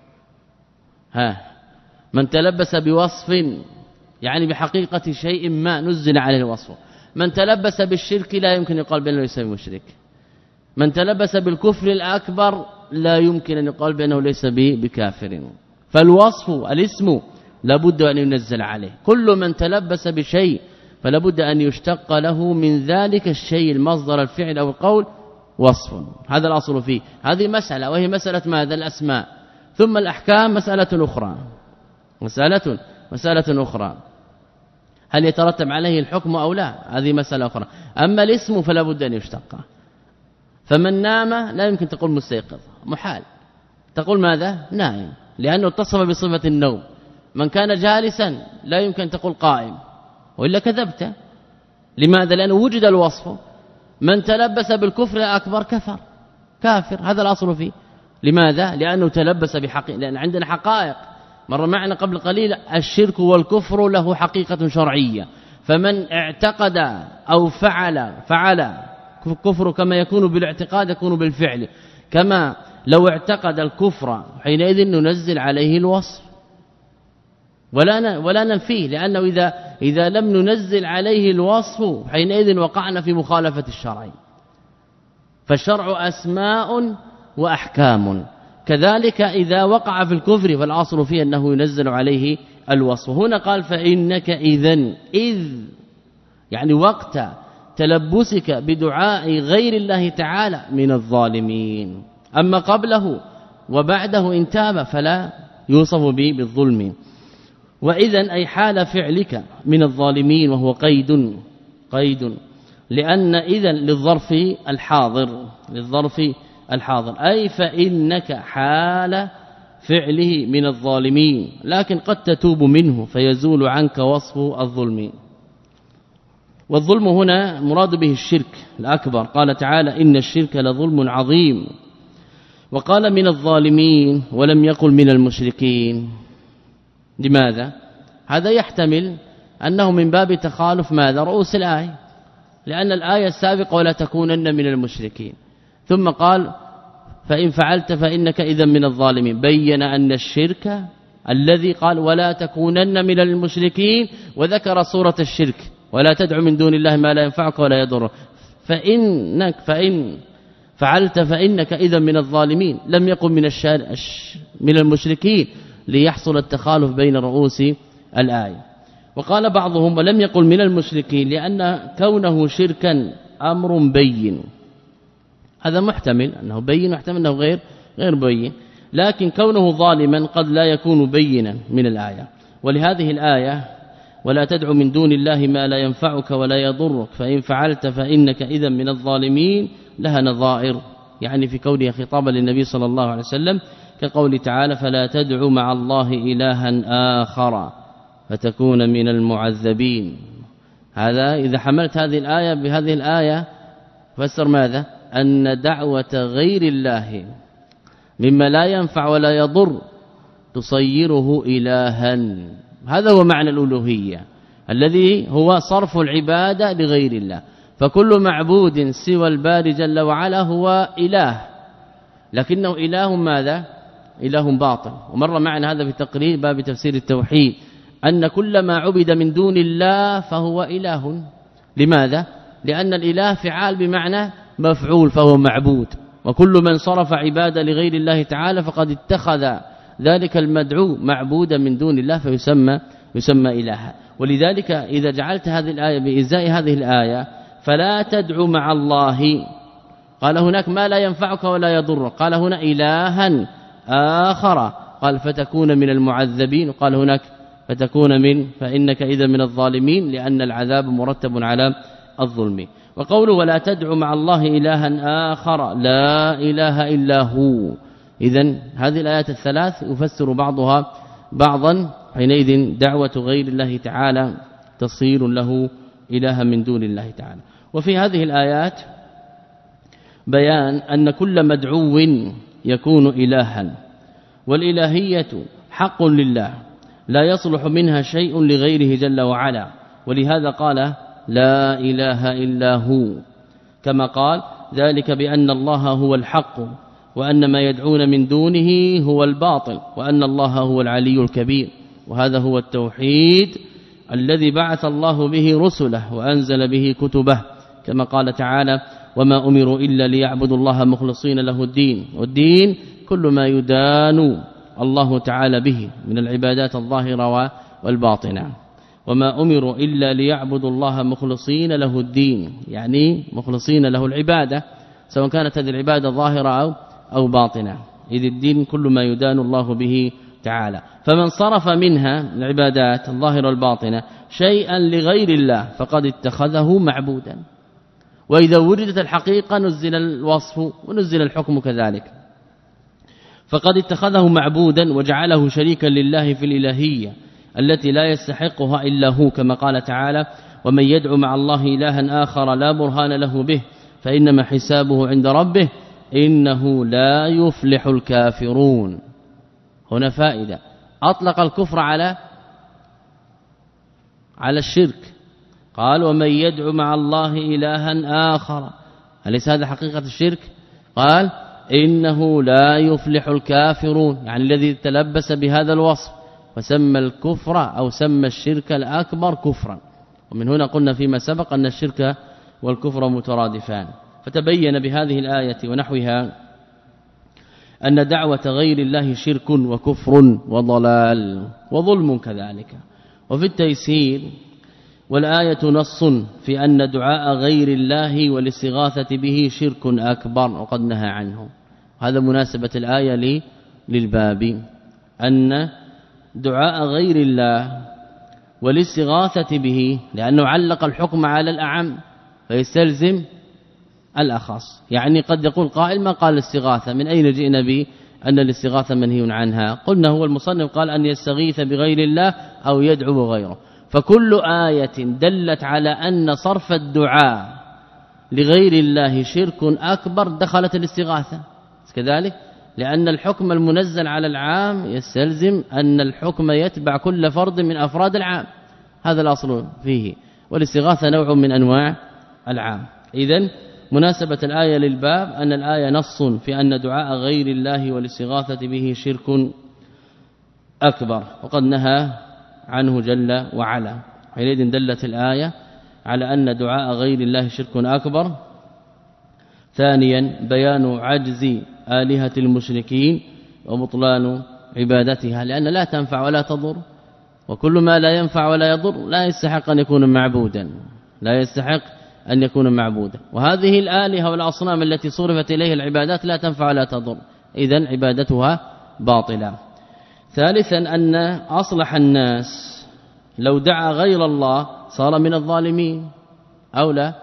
ها من تلبس بوصف يعني بحقيقة شيء ما نزل عليه الوصف. من تلبس بالشرك لا يمكن يقال بأنه ليس مشرك، من تلبس بالكفر الأكبر لا يمكن أن يقال بأنه ليس بكافر. فالوصف الاسم لابد أن ينزل عليه، كل من تلبس بشيء فلابد أن يشتق له من ذلك الشيء المصدر الفعل أو القول وصف، هذا الأصل فيه. هذه مسألة، وهي مسألة ماذا؟ الأسماء. ثم الأحكام مسألة أخرى مسألة مسألة أخرى هل يترتب عليه الحكم أو لا، هذه مسألة أخرى. أما الاسم فلا بد أن يشتق، فمن نام لا يمكن تقول مستيقظ، محال تقول ماذا؟ نائم، لأنه اتصف بصفة النوم. من كان جالسا لا يمكن تقول قائم، وإلا كذبت. لماذا؟ لأنه وجد الوصف. من تلبس بالكفر الأكبر كفر كافر، هذا الأصل فيه. لماذا؟ لأنه تلبس بحقيقة، لأن عندنا حقائق مر معنا قبل قليل، الشرك والكفر له حقيقة شرعية، فمن اعتقد أو فعل فعل كفر كما يكون بالاعتقاد يكون بالفعل، كما لو اعتقد الكفر حينئذ ننزل عليه الوصف ولا ولا ننفيه، لأنه إذا إذا لم ننزل عليه الوصف حينئذ وقعنا في مخالفة الشرع. فالشرع أسماء وأحكام. كذلك إذا وقع في الكفر فالأصل فيه أنه ينزل عليه الوصف. هنا قال فإنك إذن، إذ يعني وقت تلبسك بدعاء غير الله تعالى من الظالمين. أما قبله وبعده إن تاب فلا يوصف به بالظلم. وإذن أي حال فعلك من الظالمين، وهو قيد قيد لأن إذن للظرف الحاضر للظرف الحاضر أي فإنك حال فعله من الظالمين، لكن قد تتوب منه فيزول عنك وصف الظلم. والظلم هنا مراد به الشرك الأكبر، قال تعالى إن الشرك لظلم عظيم، وقال من الظالمين ولم يقل من المشركين. لماذا؟ هذا يحتمل أنه من باب تخالف ماذا؟ رؤوس الآية، لأن الآية السابقة ولا تكونن من المشركين، ثم قال فإن فعلت فإنك إذا من الظالمين، بين أن الشرك الذي قال ولا تكونن من المشركين، وذكر صورة الشرك ولا تدع من دون الله ما لا ينفعك ولا يضرك، فإنك فإن فعلت فإنك إذا من الظالمين، لم يقل من من المشركين ليحصل التخالف بين رؤوس الآية. وقال بعضهم ولم يقل من المشركين لأن كونه شركا أمر بين، هذا محتمل أنه بين واحتمل أنه غير غير بين، لكن كونه ظالما قد لا يكون بينا من الآية. ولهذه الآية ولا تدع من دون الله ما لا ينفعك ولا يضرك فإن فعلت فإنك إذا من الظالمين لها نظائر، يعني في كونها خطابا للنبي صلى الله عليه وسلم، كقول تعالى فلا تدع مع الله إلها آخر فتكون من المعذبين. هذا إذا حملت هذه الآية بهذه الآية فسر ماذا؟ أن دعوة غير الله مما لا ينفع ولا يضر تصيره إلها. هذا هو معنى الألوهية الذي هو صرف العبادة لغير الله. فكل معبود سوى الباري جل وعلا هو إله، لكنه إله ماذا؟ إله باطل. ومر معنا هذا في تقرير باب تفسير التوحيد أن كل ما عبد من دون الله فهو إله. لماذا؟ لأن الإله فعال بمعنى مفعول فهو معبود، وكل من صرف عبادة لغير الله تعالى فقد اتخذ ذلك المدعو معبودا من دون الله فيسمى يسمى إلها. ولذلك إذا جعلت هذه الآية بإزاء هذه الآية فلا تدعو مع الله، قال هناك ما لا ينفعك ولا يضرك، قال هنا إلها آخر، قال فتكون من المعذبين، وقال هناك فتكون من فإنك إذا من الظالمين، لأن العذاب مرتب على الظلم. وقوله ولا تدعو مع الله إلها آخر لا إله إلا هو. إذن هذه الآيات الثلاث يفسر بعضها بعضا، حينئذ دعوة غير الله تعالى تصير له إلها من دون الله تعالى. وفي هذه الآيات بيان أن كل مدعو يكون إلها، والإلهية حق لله لا يصلح منها شيء لغيره جل وعلا، ولهذا قال لا إله إلا هو، كما قال ذلك بأن الله هو الحق وأن ما يدعون من دونه هو الباطل وأن الله هو العلي الكبير. وهذا هو التوحيد الذي بعث الله به رسله وأنزل به كتبه، كما قال تعالى وما أمروا إلا ليعبدوا الله مخلصين له الدين، والدين كل ما يدان الله تعالى به من العبادات الظاهرة والباطنة. وما أمروا إلا ليعبدوا الله مخلصين له الدين، يعني مخلصين له العبادة سواء كانت هذه العبادة ظاهرة أو, أو باطنة، إذ الدين كل ما يدان الله به تعالى. فمن صرف منها العبادات الظاهرة والباطنة شيئا لغير الله فقد اتخذه معبودا، وإذا وردت الحقيقة نزل الوصف ونزل الحكم كذلك، فقد اتخذه معبودا وجعله شريكا لله في الإلهية التي لا يستحقها إلا هو، كما قال تعالى ومن يدعو مع الله إلها آخر لا برهان له به فإنما حسابه عند ربه إنه لا يفلح الكافرون. هنا فائدة، أطلق الكفر على على الشرك، قال ومن يدعو مع الله إلها آخر، أليس هذا حقيقة الشرك؟ قال إنه لا يفلح الكافرون، يعني الذي تلبس بهذا الوصف وسمى الكفر أو سمى الشرك الأكبر كفرا. ومن هنا قلنا فيما سبق أن الشرك والكفر مترادفان، فتبين بهذه الآية ونحوها أن دعوة غير الله شرك وكفر وضلال وظلم كذلك. وفي التيسير والآية نص في أن دعاء غير الله والاستغاثة به شرك أكبر وقد نهى عنه. هذا مناسبة الآية للباب أن دعاء غير الله والاستغاثة به لأنه علق الحكم على الأعم فيستلزم الأخص. يعني قد يقول قائل ما قال الاستغاثة، من أين جئنا به أن الاستغاثة منهي عنها؟ قلنا هو المصنف قال أن يستغيث بغير الله أو يدعو غيره، فكل آية دلت على أن صرف الدعاء لغير الله شرك أكبر دخلت الاستغاثة كذلك، لأن الحكم المنزل على العام يستلزم أن الحكم يتبع كل فرد من أفراد العام، هذا الأصل فيه، والاستغاثة نوع من أنواع العام. إذن مناسبة الآية للباب أن الآية نص في أن دعاء غير الله والاستغاثة به شرك أكبر وقد نهى عنه جل وعلا. حينئذ دلت الآية على أن دعاء غير الله شرك أكبر. ثانيا بيان عجز آلهة المشركين وبطلان عبادتها، لأن لا تنفع ولا تضر، وكل ما لا ينفع ولا يضر لا يستحق أن يكون معبودا، لا يستحق أن يكون معبودا. وهذه الآلهة والأصنام التي صرفت إليها العبادات لا تنفع ولا تضر، إذن عبادتها باطلة. ثالثا أن أصلح الناس لو دعا غير الله صار من الظالمين أو لا،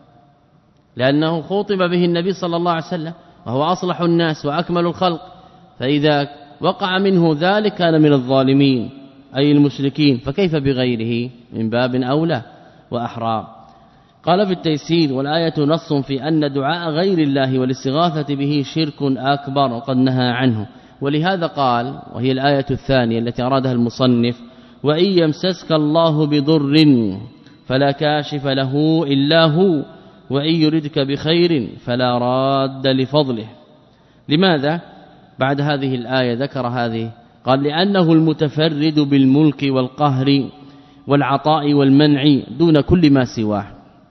لأنه خاطب به النبي صلى الله عليه وسلم وهو أصلح الناس وأكمل الخلق، فإذا وقع منه ذلك كان من الظالمين أي المشركين، فكيف بغيره من باب أولى وأحرى. قال في التيسير والآية نص في أن دعاء غير الله والاستغاثة به شرك أكبر وقد نهى عنه، ولهذا قال وهي الآية الثانية التي أرادها المصنف: وإن يمسسك الله بضر فلا كاشف له إلا هو وإن يردك بخير فلا راد لفضله. لماذا بعد هذه الآية ذكر هذه؟ قال لأنه المتفرد بالملك والقهر والعطاء والمنع دون كل ما سواه،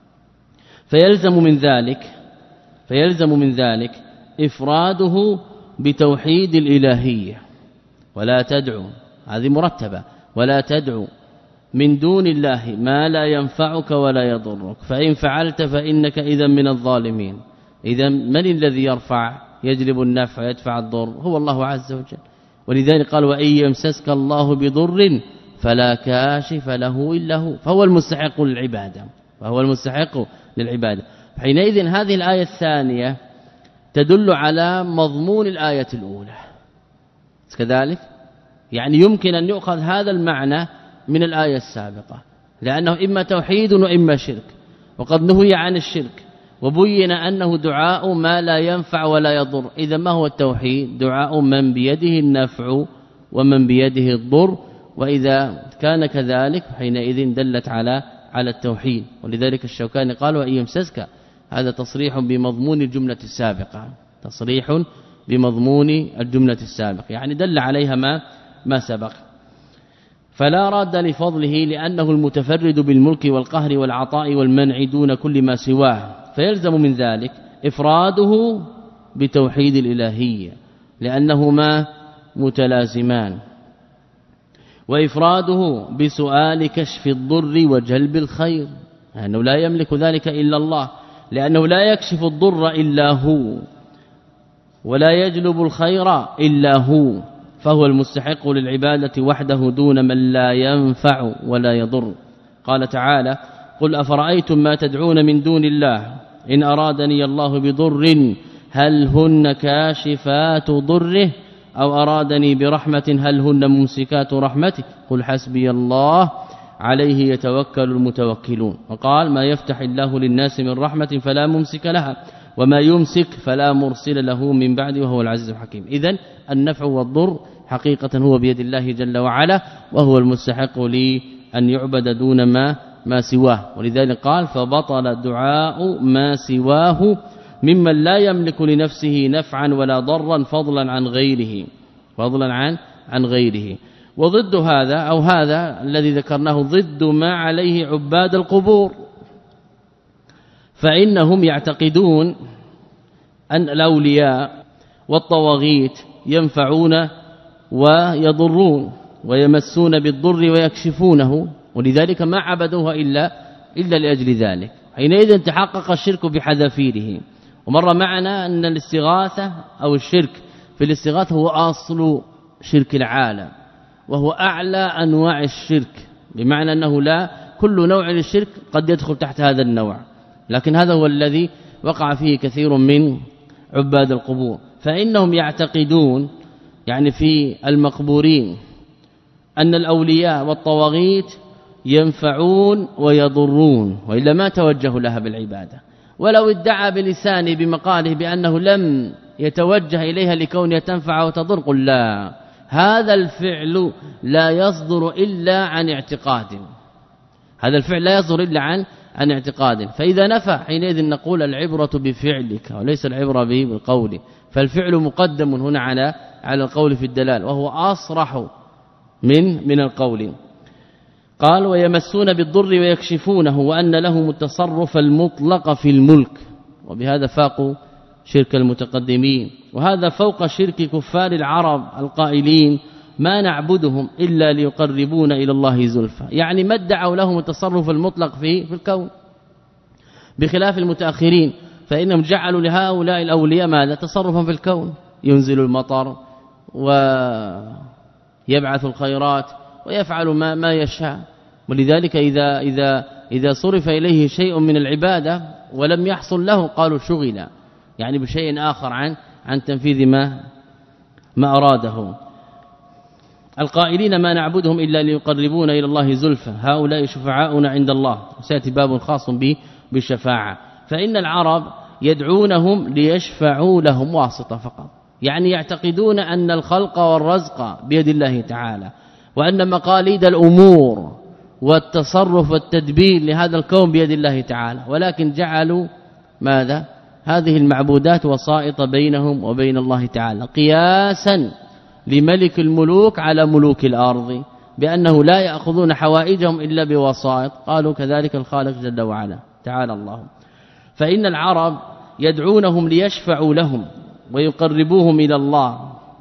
فيلزم من ذلك فيلزم من ذلك إفراده بتوحيد الإلهية، ولا تدعو، هذه مرتبة، ولا تدعو من دون الله ما لا ينفعك ولا يضرك، فإن فعلت فإنك إذا من الظالمين. إذا من الذي يرفع يجلب النفع ويدفع الضر؟ هو الله عز وجل. ولذلك قال: وإن يمسسك الله بضر فلا كاشف له إلا هو، فهو المستحق للعبادة فهو المستحق للعبادة. حينئذ هذه الآية الثانية تدل على مضمون الآية الأولى كذلك، يعني يمكن أن يؤخذ هذا المعنى من الآية السابقة، لأنه إما توحيد وإما شرك، وقد نهي عن الشرك وبين أنه دعاء ما لا ينفع ولا يضر. إذا ما هو التوحيد؟ دعاء من بيده النفع ومن بيده الضر، وإذا كان كذلك حينئذ دلت على على التوحيد. ولذلك الشوكاني قال: وإن يمسسك، هذا تصريح بمضمون الجملة السابقة، تصريح بمضمون الجملة السابقة، يعني دل عليها ما ما سبق. فلا راد لفضله لأنه المتفرد بالملك والقهر والعطاء والمنع دون كل ما سواه، فيلزم من ذلك إفراده بتوحيد الإلهية لأنهما متلازمان، وإفراده بسؤال كشف الضر وجلب الخير، لأنه لا يملك ذلك إلا الله، لأنه لا يكشف الضر إلا هو ولا يجلب الخير إلا هو، فهو المستحق للعبادة وحده دون من لا ينفع ولا يضر. قال تعالى: قل أفرأيتم ما تدعون من دون الله إن أرادني الله بضر هل هن كاشفات ضره أو أرادني برحمة هل هن ممسكات رحمته قل حسبي الله عليه يتوكل المتوكلون. وقال: ما يفتح الله للناس من رحمة فلا ممسك لها وما يمسك فلا مرسل له من بعد وهو العزيز الحكيم. إذن النفع والضر حقيقة هو بيد الله جل وعلا، وهو المستحق لي أن يعبد دون ما ما سواه. ولذلك قال: فبطل دعاء ما سواه ممن لا يملك لنفسه نفعا ولا ضرا فضلا عن غيره فضلا عن عن غيره. وضد هذا أو هذا الذي ذكرناه ضد ما عليه عباد القبور، فإنهم يعتقدون أن الأولياء والطواغيت ينفعون ويضرون ويمسون بالضر ويكشفونه، ولذلك ما عبدوها إلا إلا لأجل ذلك. حينئذ تحقق الشرك بحذافيره. ومر معنا أن الاستغاثة أو الشرك في الاستغاثة هو أصل شرك العالم، وهو أعلى أنواع الشرك، بمعنى أنه لا كل نوع للشرك قد يدخل تحت هذا النوع، لكن هذا هو الذي وقع فيه كثير من عباد القبور. فإنهم يعتقدون يعني في المقبورين أن الأولياء والطواغيت ينفعون ويضرون، وإلا ما توجهوا لها بالعبادة. ولو ادعى بلسانه بمقاله بأنه لم يتوجه إليها لكونها تنفع وتضر، قل لا، هذا الفعل لا يصدر إلا عن اعتقاد، هذا الفعل لا يصدر إلا عن عن اعتقاد. فإذا نفى حينئذ نقول العبرة بفعلك وليس العبرة به بالقول، فالفعل مقدم هنا على على القول في الدلال، وهو أصرح من من القول. قال ويمسون بالضر ويكشفونه، وأن لهم التصرف المطلق في الملك، وبهذا فاقوا شرك المتقدمين. وهذا فوق شرك كفار العرب القائلين ما نعبدهم إلا ليقربونا إلى الله زلفى، يعني ما ادعوا لهم التصرف المطلق في في الكون، بخلاف المتأخرين فإنهم جعلوا لهؤلاء الأولياء ماذا؟ تصرفا في الكون، ينزل المطر ويبعث الخيرات ويفعل ما ما يشاء. ولذلك إذا إذا إذا صرف إليه شيء من العبادة ولم يحصل له قالوا شغل، يعني بشيء آخر عن عن تنفيذ ما ما أراده. القائلين ما نعبدهم إلا ليقربونا إلى الله زلفى، هؤلاء شفعاؤنا عند الله، سيأتي باب خاص به بالشفاعة. فإن العرب يدعونهم ليشفعوا لهم واسطة فقط، يعني يعتقدون أن الخلق والرزق بيد الله تعالى، وأن مقاليد الأمور والتصرف والتدبير لهذا الكون بيد الله تعالى، ولكن جعلوا ماذا؟ هذه المعبودات وسائط بينهم وبين الله تعالى، قياسا لملك الملوك على ملوك الأرض، بأنه لا يأخذون حوائجهم إلا بوسائط. قالوا كذلك الخالق جل وعلا تعالى الله. فإن العرب يدعونهم ليشفعوا لهم ويقربوهم إلى الله.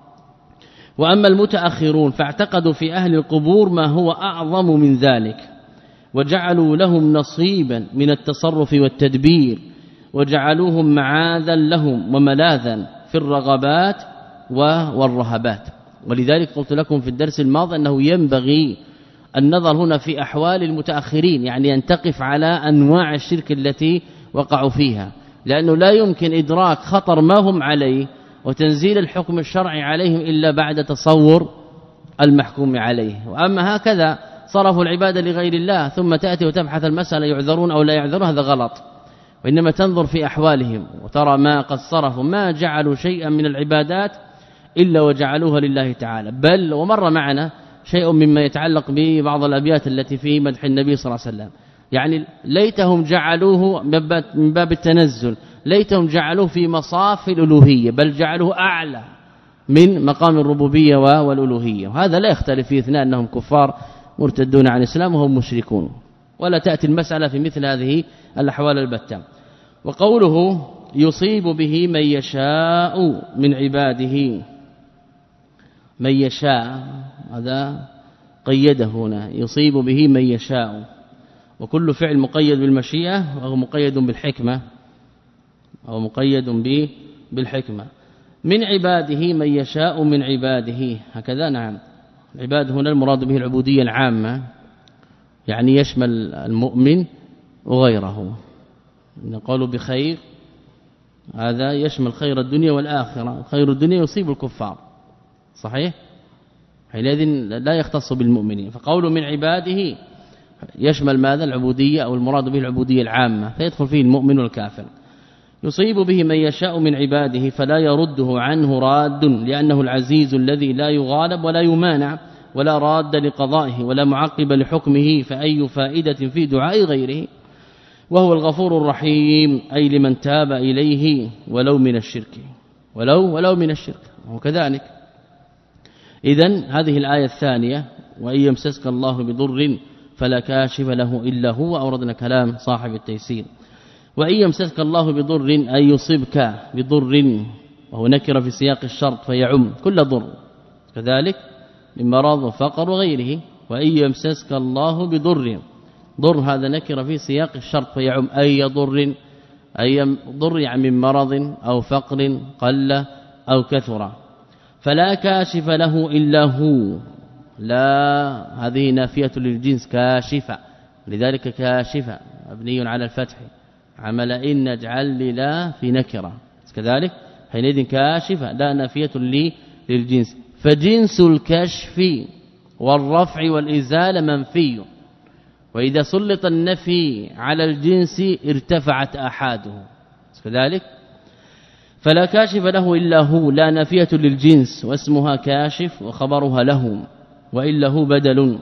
وأما المتأخرون فاعتقدوا في أهل القبور ما هو أعظم من ذلك، وجعلوا لهم نصيبا من التصرف والتدبير، وجعلوهم معاذا لهم وملاذا في الرغبات والرهبات. ولذلك قلت لكم في الدرس الماضي أنه ينبغي النظر هنا في أحوال المتأخرين، يعني أن تقف على أنواع الشرك التي وقعوا فيها، لأنه لا يمكن إدراك خطر ما هم عليه وتنزيل الحكم الشرعي عليهم إلا بعد تصور المحكوم عليه. وأما هكذا صرفوا العبادة لغير الله ثم تأتي وتبحث المسألة يعذرون أو لا يعذرون، هذا غلط. وإنما تنظر في أحوالهم وترى ما قد صرفوا، ما جعلوا شيئا من العبادات إلا وجعلوها لله تعالى. بل ومر معنا شيء مما يتعلق ببعض الأبيات التي في مدح النبي صلى الله عليه وسلم، يعني ليتهم جعلوه من باب التنزل، ليتهم جعلوه في مصاف الألوهية، بل جعلوه أعلى من مقام الربوبية والألوهية. وهذا لا يختلف فيه اثنان أنهم كفار مرتدون عن الإسلام وهم مشركون، ولا تأتي المسألة في مثل هذه الأحوال البتة. وقوله يصيب به من يشاء من عباده، من يشاء هذا قيده هنا، يصيب به من يشاء، وكل فعل مقيد بالمشيئة وهو مقيد بالحكمة أو مقيد به بالحكمة. من عباده من يشاء من عباده، هكذا نعم. العباد هنا المراد به العبودية العامة، يعني يشمل المؤمن وغيره. نقول بخير هذا يشمل خير الدنيا والآخرة، خير الدنيا يصيب الكفار صحيح، حينئذ لا يختص بالمؤمنين. فقوله من عباده يشمل ماذا؟ العبودية، أو المراد به العبودية العامة، فيدخل فيه المؤمن والكافر. يصيب به من يشاء من عباده فلا يرده عنه راد، لأنه العزيز الذي لا يغالب ولا يمانع ولا راد لقضائه ولا معقب لحكمه، فأي فائدة في دعاء غيره. وهو الغفور الرحيم، أي لمن تاب إليه ولو من الشرك، ولو ولو من الشرك. وكذلك إذن هذه الآية الثانية، وإن يمسسك الله بضر فلا كاشف له إلا هو، أوردنا كلام صاحب التيسير. وإن يمسسك الله بضر أي يصيبك بضر وهو نكره في سياق الشرط فيعم كل ضر كذلك من مرض وفقر وغيره. وإن يمسسك الله بضر ضر هذا نكره في سياق الشرط فيعم أي ضر أي ضر يعني من مرض أو فقر قل أو كثر. فلا كاشف له إلا هو لا هذه نافية للجنس كاشفة لذلك كاشفة مبني على الفتح عمل إن نجعل لا في نكرة كذلك حينئذ كاشفة لا نافية للجنس. فجنس الكشف والرفع والإزالة منفي وإذا سلط النفي على الجنس ارتفعت آحاده كذلك. فلا كاشف له إلا هو لا نافية للجنس واسمها كاشف وخبرها له وإلا هو بدل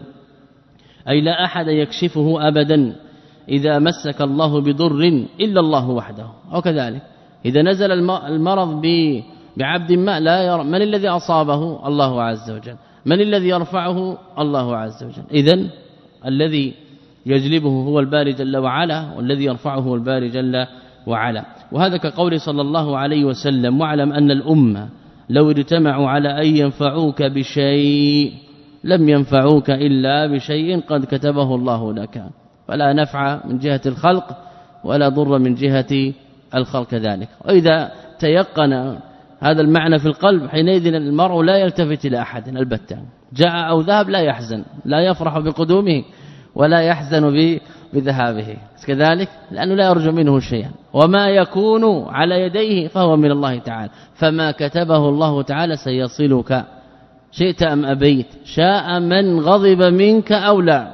أي لا أحد يكشفه أبدا إذا مسك الله بضر إلا الله وحده. أو كذلك إذا نزل المرض بعبد ما لا يرى من الذي أصابه الله عز وجل من الذي يرفعه الله عز وجل. إذن الذي يجلبه هو الباري جل وعلا والذي يرفعه هو الباري جل وعلا. وهذا كقول صلى الله عليه وسلم واعلم أن الأمة لو اجتمعوا على أن ينفعوك بشيء لم ينفعوك إلا بشيء قد كتبه الله لك. فلا نفع من جهة الخلق ولا ضر من جهة الخلق كذلك. وإذا تيقن هذا المعنى في القلب حينئذ المرء لا يلتفت إلى أحد البتة جاء أو ذهب لا يحزن لا يفرح بقدومه ولا يحزن بذهابه كذلك لأنه لا يرجو منه شيئا. وما يكون على يديه فهو من الله تعالى فما كتبه الله تعالى سيصلك شئت أم أبيت شاء من غضب منك أو لا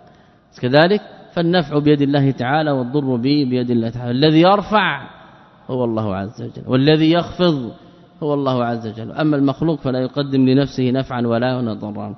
كذلك. فالنفع بيد الله تعالى والضر بيد الله تعالى. الذي يرفع هو الله عز وجل والذي يخفض هو الله عز وجل. أما المخلوق فلا يقدم لنفسه نفعا ولا ضرا.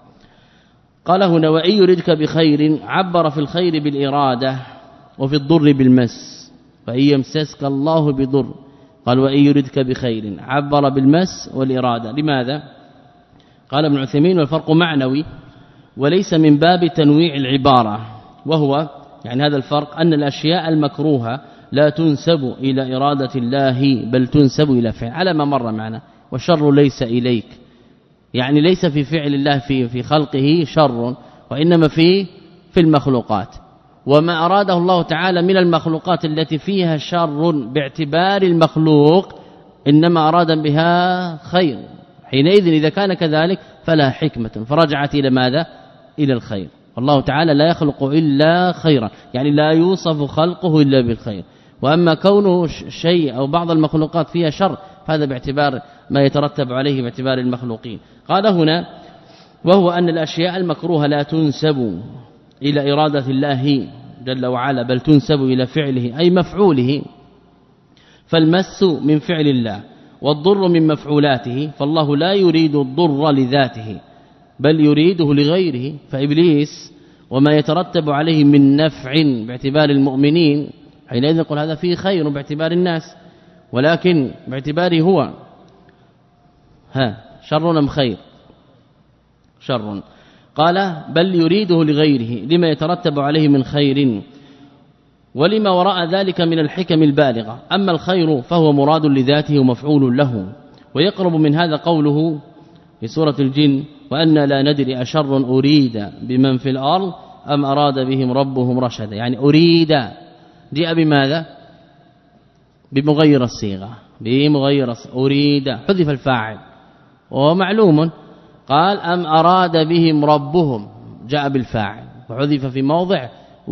قال هنا وإن يردك بخير عبر في الخير بالإرادة وفي الضر بالمس. فإن يمسسك الله بضر قال وإن يردك بخير عبر بالمس والإرادة. لماذا؟ قال ابن عثيمين والفرق معنوي وليس من باب تنويع العبارة وهو يعني هذا الفرق أن الأشياء المكروهة لا تنسب إلى إرادة الله بل تنسب إلى فعل على ما مر معنا. والشر ليس إليك يعني ليس في فعل الله في في خلقه شر وإنما في في المخلوقات. وما أراده الله تعالى من المخلوقات التي فيها شر باعتبار المخلوق إنما أراد بها خير. حينئذ إذا كان كذلك فلا حكمة فرجعت إلى ماذا؟ إلى الخير. والله تعالى لا يخلق إلا خيرا يعني لا يوصف خلقه إلا بالخير. وأما كونه شيء أو بعض المخلوقات فيها شر هذا باعتبار ما يترتب عليه باعتبار المخلوقين. قال هنا وهو أن الأشياء المكروهة لا تنسب إلى إرادة الله جل وعلا بل تنسب إلى فعله أي مفعوله. فالمس من فعل الله والضر من مفعولاته فالله لا يريد الضر لذاته بل يريده لغيره. فإبليس وما يترتب عليه من نفع باعتبار المؤمنين حينئذ نقول هذا فيه خير باعتبار الناس ولكن باعتباره هو ها شر أم خير؟ شر. قال بل يريده لغيره لما يترتب عليه من خير ولما وراء ذلك من الحكم البالغة. أما الخير فهو مراد لذاته ومفعول له. ويقرب من هذا قوله في سورة الجن وأن لا ندري أشر أريد بمن في الأرض أم أراد بهم ربهم رشدا. يعني أريد جاء بماذا؟ بمغير الصيغة بمغير أريد حذف الفاعل ومعلوم. قال أم أراد بهم ربهم جاء بالفاعل وحذف في موضع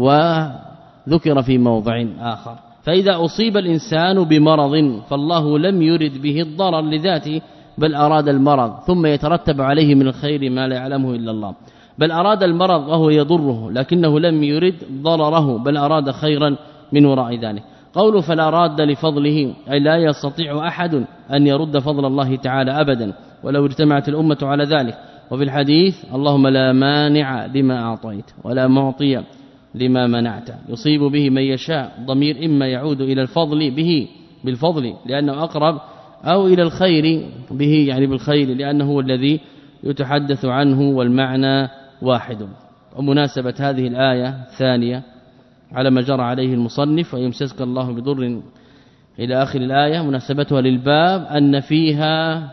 وذكر في موضع آخر. فإذا أصيب الإنسان بمرض فالله لم يرد به الضرر لذاته بل أراد المرض ثم يترتب عليه من الخير ما لا يعلمه إلا الله. بل أراد المرض وهو يضره لكنه لم يرد ضرره بل أراد خيرا من وراء ذلك. قوله فلا راد لفضله أي لا يستطيع أحد أن يرد فضل الله تعالى أبدا ولو اجتمعت الأمة على ذلك. وفي الحديث اللهم لا مانع لما أعطيت ولا معطي لما منعت يصيب به من يشاء. ضمير إما يعود إلى الفضل به بالفضل لأنه أقرب أو إلى الخير به يعني بالخير لأنه هو الذي يتحدث عنه والمعنى واحد. ومناسبة هذه الآية الثانية على ما جرى عليه المصنف ويمسسك الله بضر إلى آخر الآية. مناسبتها للباب أن فيها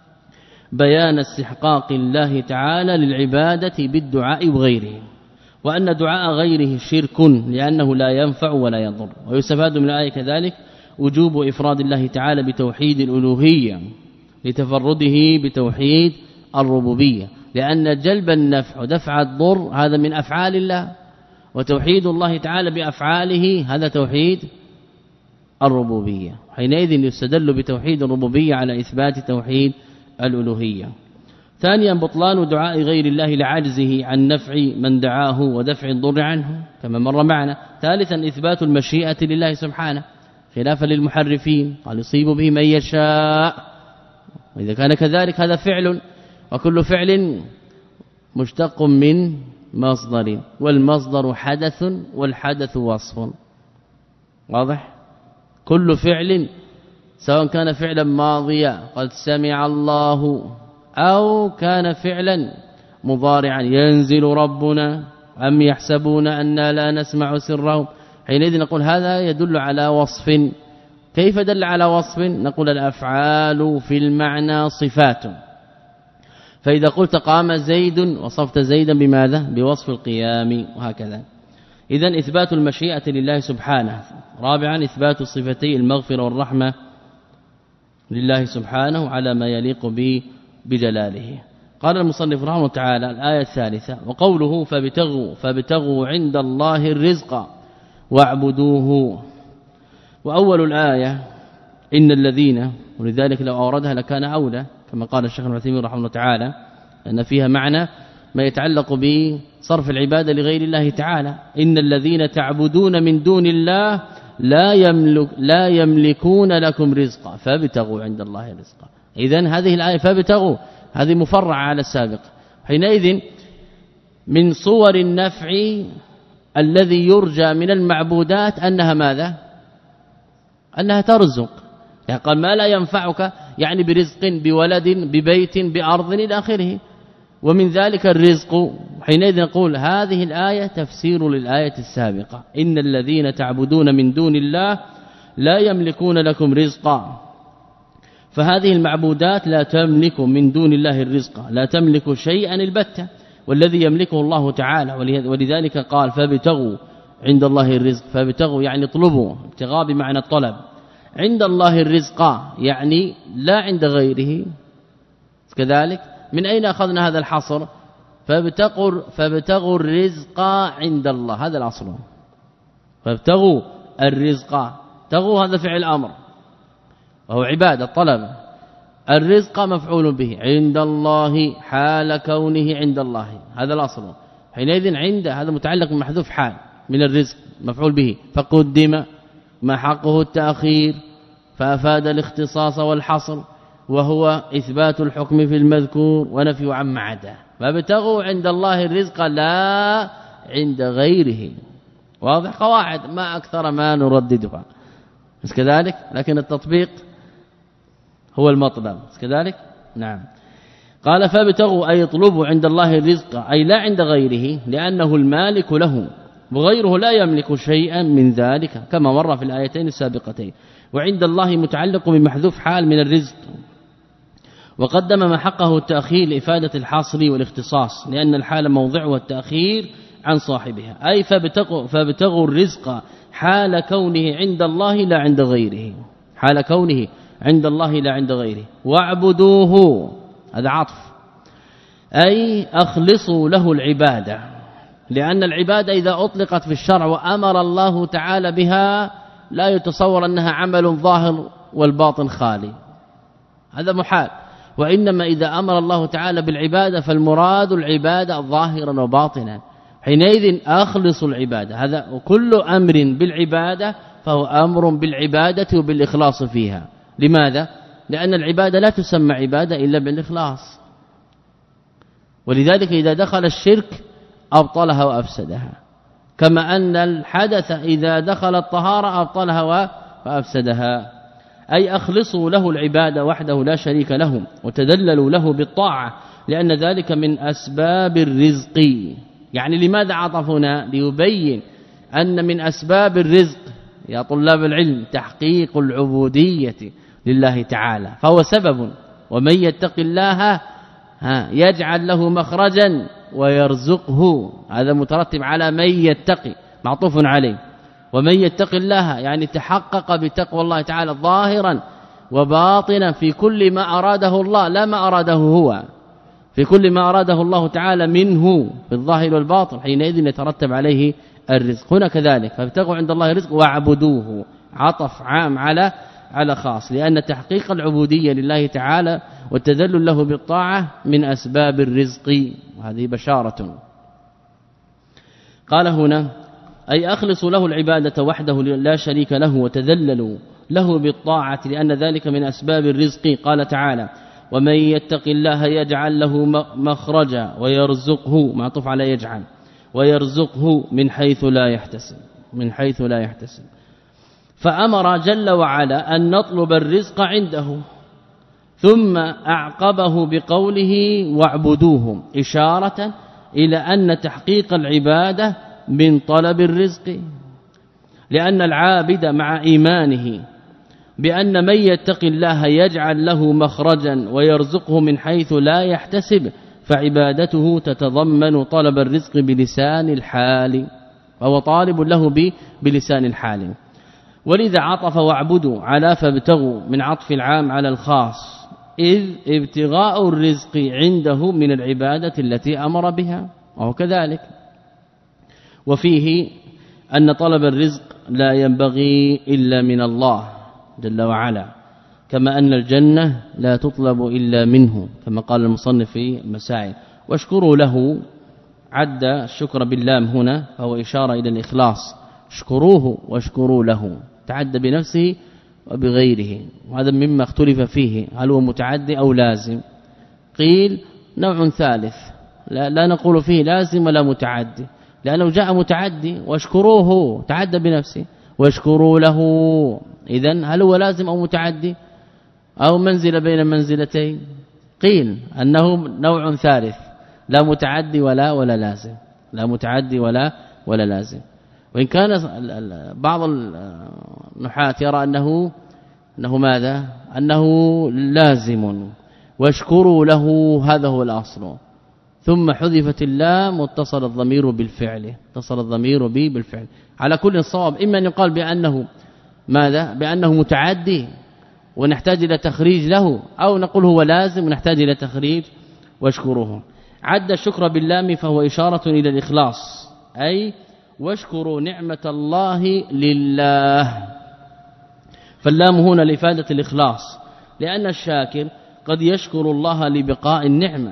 بيان استحقاق الله تعالى للعبادة بالدعاء وغيره، وأن دعاء غيره شرك لأنه لا ينفع ولا يضر. ويستفاد من الآية كذلك وجوب إفراد الله تعالى بتوحيد الألوهية لتفرده بتوحيد الربوبية، لأن جلب النفع ودفع الضر هذا من أفعال الله، وتوحيد الله تعالى بأفعاله هذا توحيد الربوبية. حينئذ يستدل بتوحيد الربوبية على إثبات توحيد الألوهية. ثانيا بطلان دعاء غير الله لعجزه عن نفع من دعاه ودفع الضر عنه كما مر معنا. ثالثا إثبات المشيئة لله سبحانه خلافا للمحرفين، قال يصيب به من يشاء، وإذا كان كذلك هذا فعل، وكل فعل مشتق من مصدر، والمصدر حدث والحدث وصف. واضح؟ كل فعل سواء كان فعلا ماضيا قد سمع الله، أو كان فعلا مضارعا ينزل ربنا أم يحسبون أننا لا نسمع سرهم، حينئذ نقول هذا يدل على وصف. كيف دل على وصف؟ نقول الأفعال في المعنى صفات، فإذا قلت قام زيد وصفت زيدا بماذا؟ بوصف القيام، وهكذا. إذن إثبات المشيئة لله سبحانه. رابعا إثبات صفتي المغفرة والرحمة لله سبحانه على ما يليق به بجلاله. قال المصنف رحمه الله تعالى الآية الثالثة وقوله فابتغوا فابتغوا عند الله الرزق واعبدوه. وأول الآية إن الذين، ولذلك لو أوردها لكان أولى كما قال الشيخ ابن عثيمين رحمه الله تعالى أن فيها معنى ما يتعلق بصرف العبادة لغير الله تعالى. إن الذين تعبدون من دون الله لا يملك لا يملكون لكم رزقا فابتغوا عند الله رزقا. إذن هذه الآية فابتغوا هذه مفرعة على السابق. حينئذ من صور النفع الذي يرجى من المعبودات أنها ماذا؟ أنها ترزق. يعني قال ما لا ينفعك يعني برزق بولد ببيت بأرض إلى آخره، ومن ذلك الرزق. حينئذ نقول هذه الآية تفسير للآية السابقة إن الذين تعبدون من دون الله لا يملكون لكم رزقا. فهذه المعبودات لا تملك من دون الله الرزق، لا تملك شيئا البتة، والذي يملكه الله تعالى. ولذلك قال فابتغوا عند الله الرزق. فابتغوا يعني اطلبوا، ابتغاء بمعنى الطلب. عند الله الرزق يعني لا عند غيره. كذلك من أين أخذنا هذا الحصر؟ فابتغوا فابتغوا الرزق عند الله، هذا الأصل. فابتغوا الرزق، تغوا هذا فعل أمر وهو عبادة طلب. الرزق مفعول به عند الله حال كونه عند الله، هذا الأصل. حينئذ عند هذا متعلق بمحذوف حال من الرزق مفعول به، فقدم ما حقه التأخير فأفاد الاختصاص والحصر، وهو إثبات الحكم في المذكور ونفي عما عداه. فابتغوا عند الله الرزق لا عند غيره. واضح؟ قواعد ما أكثر ما نرددها، بس كذلك لكن التطبيق هو المطلب، بس كذلك. نعم. قال فابتغوا أي اطلبوا عند الله الرزق أي لا عند غيره، لأنه المالك له، وغيره لا يملك شيئا من ذلك كما مر في الآيتين السابقتين. وعند الله متعلق بمحذوف حال من الرزق، وقدم ما حقه التأخير لإفادة الحصر والاختصاص، لأن الحال موضعها التأخير عن صاحبها. أي فابتغوا, فابتغوا الرزق حال كونه عند الله لا عند غيره، حال كونه عند الله لا عند غيره. واعبدوه هذا عطف، أي أخلصوا له العبادة، لأن العبادة إذا أطلقت في الشرع وأمر الله تعالى بها لا يتصور أنها عمل ظاهر والباطن خالي، هذا محال. وإنما إذا أمر الله تعالى بالعبادة فالمراد العبادة ظاهرا وباطنا. حينئذ أخلص العبادة، هذا وكل أمر بالعبادة فهو أمر بالعبادة وبالإخلاص فيها. لماذا؟ لأن العبادة لا تسمى عبادة إلا بالإخلاص، ولذلك إذا دخل الشرك أبطلها وأفسدها، كما أن الحدث إذا دخل الطهارة أبطلها وأفسدها. أي أخلصوا له العبادة وحده لا شريك له، وتدللوا له بالطاعة، لأن ذلك من أسباب الرزق. يعني لماذا عطفنا؟ ليبين أن من أسباب الرزق يا طلاب العلم تحقيق العبودية لله تعالى، فهو سبب. ومن يتق الله ها يجعل له مخرجا ويرزقه، هذا مترتب على من يتقي معطوف عليه. ومن يتق الله يعني تحقق بتقوى الله تعالى ظاهرا وباطنا في كل ما أراده الله، لا ما أراده هو، في كل ما أراده الله تعالى منه في الظاهر والباطن، حينئذ يترتب عليه الرزق. هنا كذلك فابتغوا عند الله رزق واعبدوه، عطف عام على على خاص، لأن تحقيق العبودية لله تعالى والتذلل له بالطاعة من أسباب الرزق، وهذه بشارة. قال هنا أي أخلصوا له العبادة وحده لا شريك له وتذللوا له بالطاعة لأن ذلك من أسباب الرزق. قال تعالى ومن يتق الله يجعل له مخرجا ويرزقه، معطوف على يجعل، ويرزقه من حيث لا يحتسب، من حيث لا يحتسب. فأمر جل وعلا أن نطلب الرزق عنده، ثم أعقبه بقوله واعبدوه، إشارة إلى أن تحقيق العبادة من طلب الرزق، لأن العابد مع إيمانه بأن من يتق الله يجعل له مخرجا ويرزقه من حيث لا يحتسب، فعبادته تتضمن طلب الرزق بلسان الحال، وهو طالب له بلسان الحال. ولذا عطف واعبدوا على فابتغوا من عطف العام على الخاص، إذ ابتغاء الرزق عنده من العبادة التي أمر بها، وهو كذلك. وفيه أن طلب الرزق لا ينبغي إلا من الله جل وعلا، كما أن الجنة لا تطلب إلا منه، كما قال المصنف في المسائل. واشكروا له، عد الشكر باللام هنا فهو إشارة إلى الإخلاص، اشكروه واشكروا له، تعد بنفسه وبغيره، وهذا مما اختلف فيه هل هو متعدي أو لازم. قيل نوع ثالث لا, لا نقول فيه لازم ولا متعدي، لأنه جاء متعدي واشكروه تعدى بنفسه، واشكروا له، إذن هل هو لازم أو متعدي أو منزل بين منزلتين؟ قيل أنه نوع ثالث لا متعدي ولا ولا لازم، لا متعدي ولا ولا لازم. وإن كان بعض النحاة يرى أنه أنه ماذا؟ أنه لازم، واشكروا له هذا هو الأصل، ثم حذفت اللام واتصل الضمير بالفعل، اتصل الضمير به بالفعل. على كل الصواب إما أن يقال بأنه ماذا؟ بأنه متعدي ونحتاج إلى تخريج له، أو نقول هو لازم ونحتاج إلى تخريج واشكروه. عد الشكر باللام فهو إشارة إلى الإخلاص، أي واشكروا نعمة الله لله، فاللام هنا لإفادة الإخلاص، لأن الشاكر قد يشكر الله لبقاء النعمة،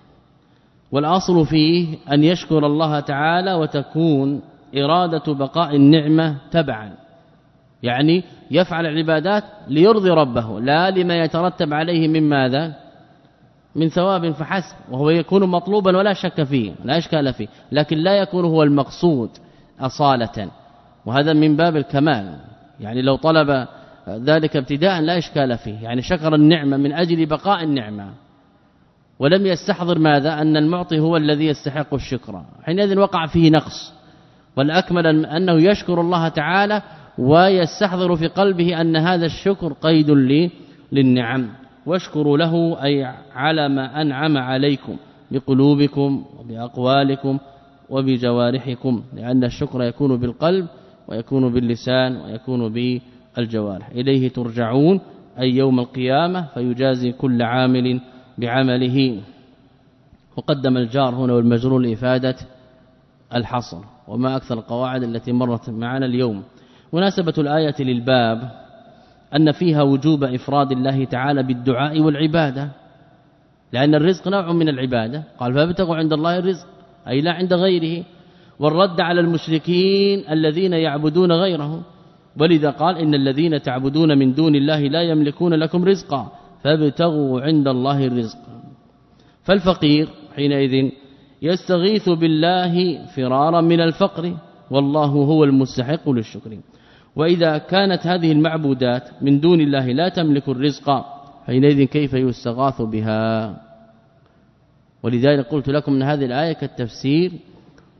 والأصل فيه أن يشكر الله تعالى وتكون إرادة بقاء النعمة تبعا، يعني يفعل العبادات ليرضي ربه لا لما يترتب عليه من ماذا؟ من ثواب فحسب، وهو يكون مطلوبا ولا شك فيه لا إشكال فيه، لكن لا يكون هو المقصود أصالة، وهذا من باب الكمال. يعني لو طلب ذلك ابتداء لا إشكال فيه، يعني شكر النعمة من أجل بقاء النعمة، ولم يستحضر ماذا؟ أن المعطي هو الذي يستحق الشكر، حينئذ وقع فيه نقص. والأكمل أنه يشكر الله تعالى ويستحضر في قلبه أن هذا الشكر قيد للنعم. واشكروا له أي على ما أنعم عليكم بقلوبكم وبأقوالكم وبجوارحكم، لأن الشكر يكون بالقلب ويكون باللسان ويكون بالجوارح. إليه ترجعون أي يوم القيامة، فيجازي كل عامل بعمله. وقدم الجار هنا والمجرور لإفادة الحصر، وما أكثر القواعد التي مرت معنا اليوم. مناسبة الآية للباب أن فيها وجوب إفراد الله تعالى بالدعاء والعبادة، لأن الرزق نوع من العبادة، قال فابتغوا عند الله الرزق أي لا عند غيره، والرد على المشركين الذين يعبدون غيره، ولذا قال إن الذين تعبدون من دون الله لا يملكون لكم رزقا فابتغوا عند الله الرزق. فالفقير حينئذ يستغيث بالله فرارا من الفقر، والله هو المستحق للشكر. وإذا كانت هذه المعبودات من دون الله لا تملك الرزق، حينئذ كيف يستغاث بها؟ ولذلك قلت لكم أن هذه الآية كالتفسير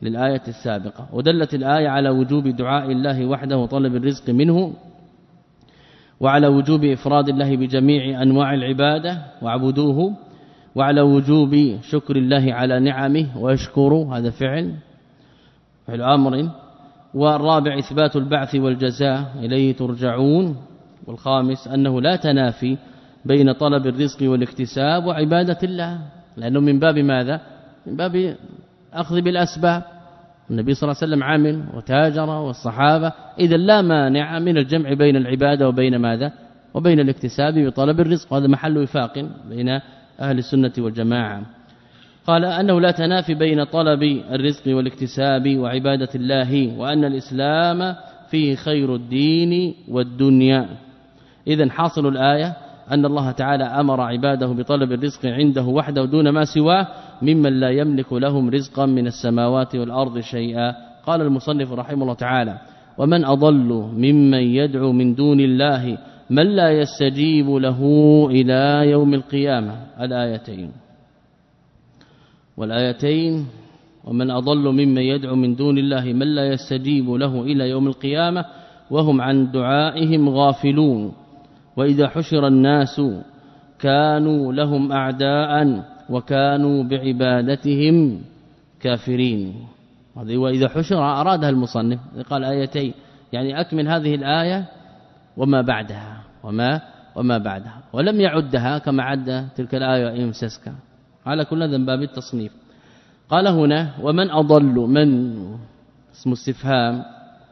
للآية السابقة. ودلت الآية على وجوب دعاء الله وحده وطلب الرزق منه، وعلى وجوب إفراد الله بجميع أنواع العبادة واعبدوه، وعلى وجوب شكر الله على نعمه ويشكره، هذا فعل فعل أمر. والرابع إثبات البعث والجزاء إليه ترجعون. والخامس أنه لا تنافي بين طلب الرزق والاكتساب وعبادة الله، لأنه من باب ماذا؟ من باب أخذ بالأسباب. النبي صلى الله عليه وسلم عمل وتاجر والصحابة، إذا لا مانع من الجمع بين العبادة وبين ماذا؟ وبين الاكتساب بطلب الرزق، وهذا محل وفاق بين أهل السنة والجماعة. قال أنه لا تنافي بين طلب الرزق والاكتساب وعبادة الله، وأن الإسلام فيه خير الدين والدنيا. إذن حاصل الآية أن الله تعالى أمر عباده بطلب الرزق عنده وحده دون ما سواه ممن لا يملك لهم رزقا من السماوات والأرض شيئا. قال المصنف رحمه الله تعالى: ومن أضل ممن يدعو من دون الله من لا يستجيب له إلى يوم القيامة. الآيتين والآيتين ومن أضل ممن يدعو من دون الله من لا يستجيب له إلى يوم القيامة وهم عن دعائهم غافلون، وإذا حشر الناس كانوا لهم أعداء وكانوا بعبادتهم كافرين. هذه وإذا حشر أرادها المصنف، قال آيتين يعني أكمل هذه الآية وما بعدها وما وما بعدها، ولم يعدها كما عد تلك الآية إمسسك، على كل ذنب باب التصنيف. قال هنا: ومن أضل، من اسم استفهام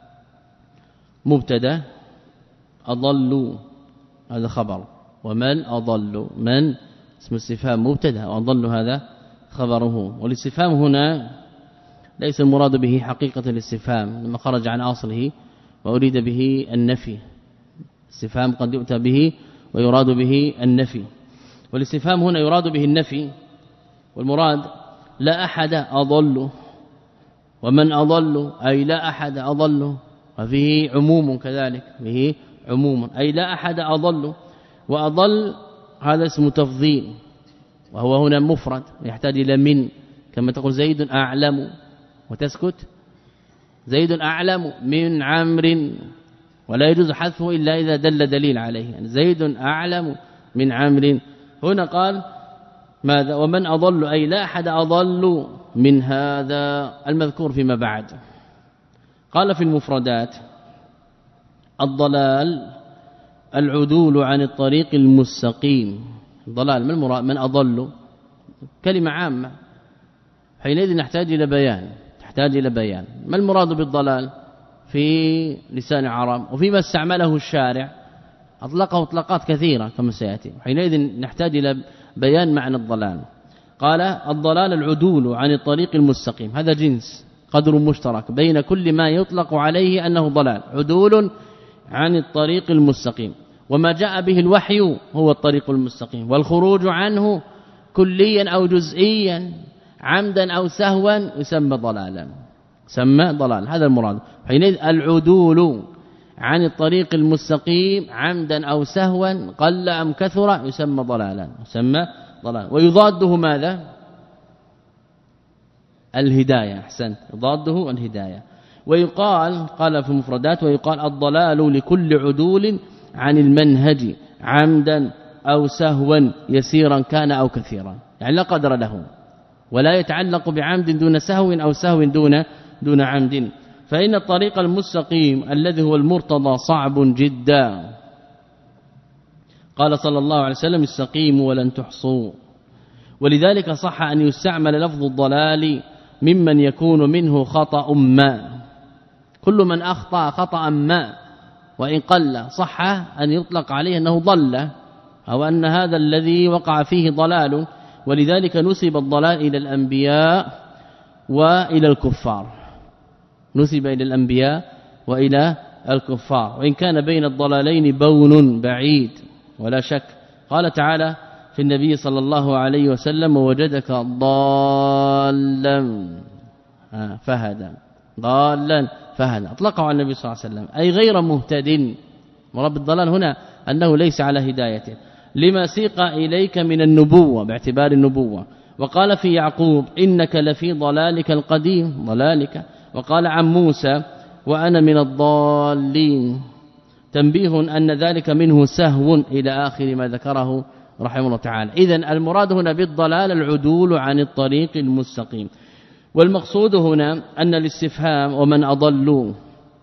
مبتدا، أضل هذا خبر، ومن أضل من اسم استفهام مبتدا، وأضل هذا خبره. والاستفهام هنا ليس المراد به حقيقة الاستفهام لما خرج عن أصله، وأريد به النفي. استفهام قد يؤتى به ويراد به النفي، والاستفهام هنا يراد به النفي، والمراد لا أحد أضل، ومن أضل أي لا أحد أضل، وفيه عموم كذلك، فيه عموم أي لا أحد أضل. وأضل هذا اسم تفضيل، وهو هنا مفرد يحتاج إلى من، كما تقول زيد أعلم وتسكت، زيد أعلم من عمرو، ولا يجوز حذفه إلا إذا دل دليل عليه، يعني زيد أعلم من عمرو. هنا قال ماذا؟ ومن أضل أي لا أحد أضل من هذا المذكور فيما بعد. قال في المفردات: الضلال العدول عن الطريق المستقيم. الضلال من المراد؟ من أضل كلمة عامة، حينئذ نحتاج إلى بيان، تحتاج إلى بيان ما المراد بالضلال في لسان العرب، وفيما استعمله الشارع أطلقه اطلاقات كثيرة كما سيأتي، حينئذ نحتاج إلى بيان معنى الضلال. قال: الضلال العدول عن الطريق المستقيم، هذا جنس قدر مشترك بين كل ما يطلق عليه أنه ضلال، عدول عن الطريق المستقيم، وما جاء به الوحي هو الطريق المستقيم، والخروج عنه كليا أو جزئيا عمدا أو سهوا يسمى ضلالا، سمى ضلال، هذا المراد. حينئذ العدول عن الطريق المستقيم عمدا أو سهوا قل أم كثر يسمى ضلالا، يسمى ضلال. ويضاده ماذا؟ الهداية، احسنت، يضاده الهداية. ويقال، قال في المفردات: ويقال الضلال لكل عدول عن المنهج عمدا أو سهوا يسيرا كان أو كثيرا، يعني لا قدر له، ولا يتعلق بعمد دون سهو أو سهو دون دون عمد. فإن الطريق المستقيم الذي هو المرتضى صعب جدا. قال صلى الله عليه وسلم: استقيموا ولن تحصوا. ولذلك صح أن يستعمل لفظ الضلال ممن يكون منه خطأ ما، كل من أخطأ خطأ ما وإن قل صح أن يطلق عليه أنه ضل، أو أن هذا الذي وقع فيه ضلال. ولذلك نسب الضلال إلى الأنبياء وإلى الكفار، نسب إلى الأنبياء وإلى الكفار، وإن كان بين الضلالين بون بعيد ولا شك. قال تعالى في النبي صلى الله عليه وسلم: ووجدك ضالا فهدى، ضالا فهدى، أطلقه على النبي صلى الله عليه وسلم، أي غير مهتد. مراد الضلال هنا أنه ليس على هدايته، لما سيق إليك من النبوة باعتبار النبوة، وقال في يعقوب إنك لفي ضلالك القديم ضلالك. وقال عن موسى وأنا من الضالين. تنبيه أن ذلك منه سهو إلى آخر ما ذكره رحمه الله تعالى. إذن المراد هنا بالضلال العدول عن الطريق المستقيم. والمقصود هنا أن الاستفهام ومن أضلوا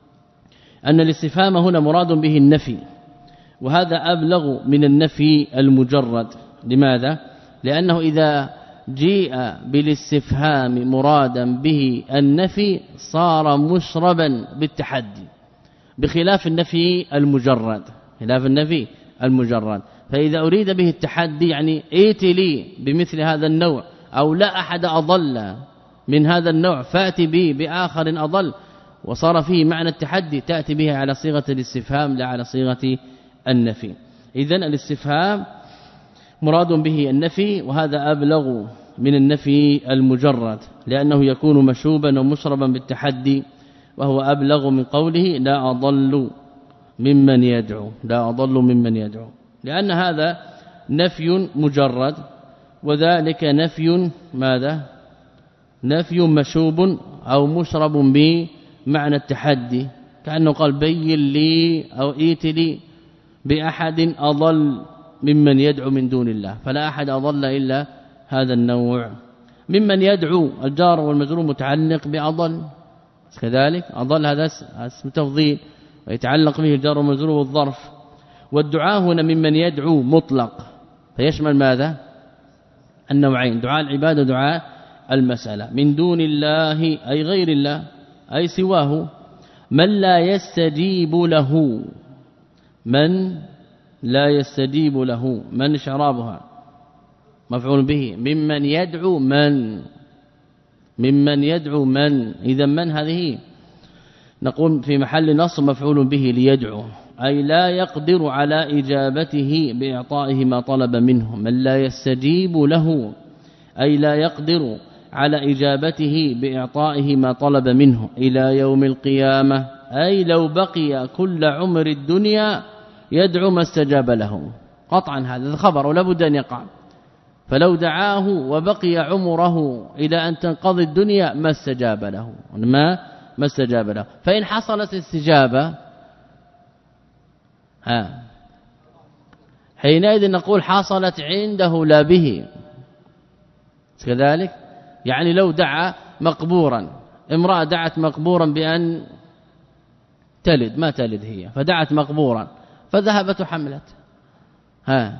أن الاستفهام هنا مراد به النفي، وهذا أبلغ من النفي المجرد. لماذا؟ لأنه إذا جيء بالاستفهام مرادا به النفي صار مشربا بالتحدي، بخلاف النفي المجرد خلاف النفي المجرد. فإذا أريد به التحدي يعني ائت لي بمثل هذا النوع أو لا أحد أضل من هذا النوع فأتي به بآخر أضل، وصار فيه معنى التحدي تأتي به على صيغة الاستفهام لا على صيغة النفي. إذن الاستفهام مراد به النفي، وهذا أبلغ من النفي المجرد لأنه يكون مشوبا ومشربا بالتحدي، وهو أبلغ من قوله لا أضل ممن يدعو لا أضل ممن يدعو، لأن هذا نفي مجرد وذلك نفي ماذا؟ نفي مشوب أو مشرب بمعنى التحدي، كأنه قال بين لي أو ائت لي بأحد أضل ممن يدعو من دون الله، فلا أحد أضل إلا هذا النوع. ممن يدعو الجار والمجرور متعلق بأضل، كذلك أضل هذا اسم تفضيل ويتعلق به الجار والمجرور والظرف. والدعاء هنا ممن يدعو مطلق فيشمل ماذا؟ النوعين، دعاء العبادة ودعاء المسألة. من دون الله أي غير الله أي سواه. من لا يستجيب له من لا يستجيب له من شرابها مفعول به. ممن يدعو من ممن يدعو من إذا من هذه نقول في محل نصب مفعول به ليدعو، أي لا يقدر على إجابته بإعطائه ما طلب منه. من لا يستجيب له أي لا يقدر على إجابته بإعطائه ما طلب منه إلى يوم القيامة، أي لو بقي كل عمر الدنيا يدعو ما استجاب له. قطعا هذا الخبر ولا بد أن يقع، فلو دعاه وبقي عمره إلى أن تنقضي الدنيا ما استجاب له ما ما استجاب له. فإن حصلت استجابة ها حينئذ نقول حصلت عنده لا به، كذلك يعني لو دعا مقبورا، امرأة دعت مقبورا بأن تلد ما تلد هي، فدعت مقبورا فذهبت وحملت، ها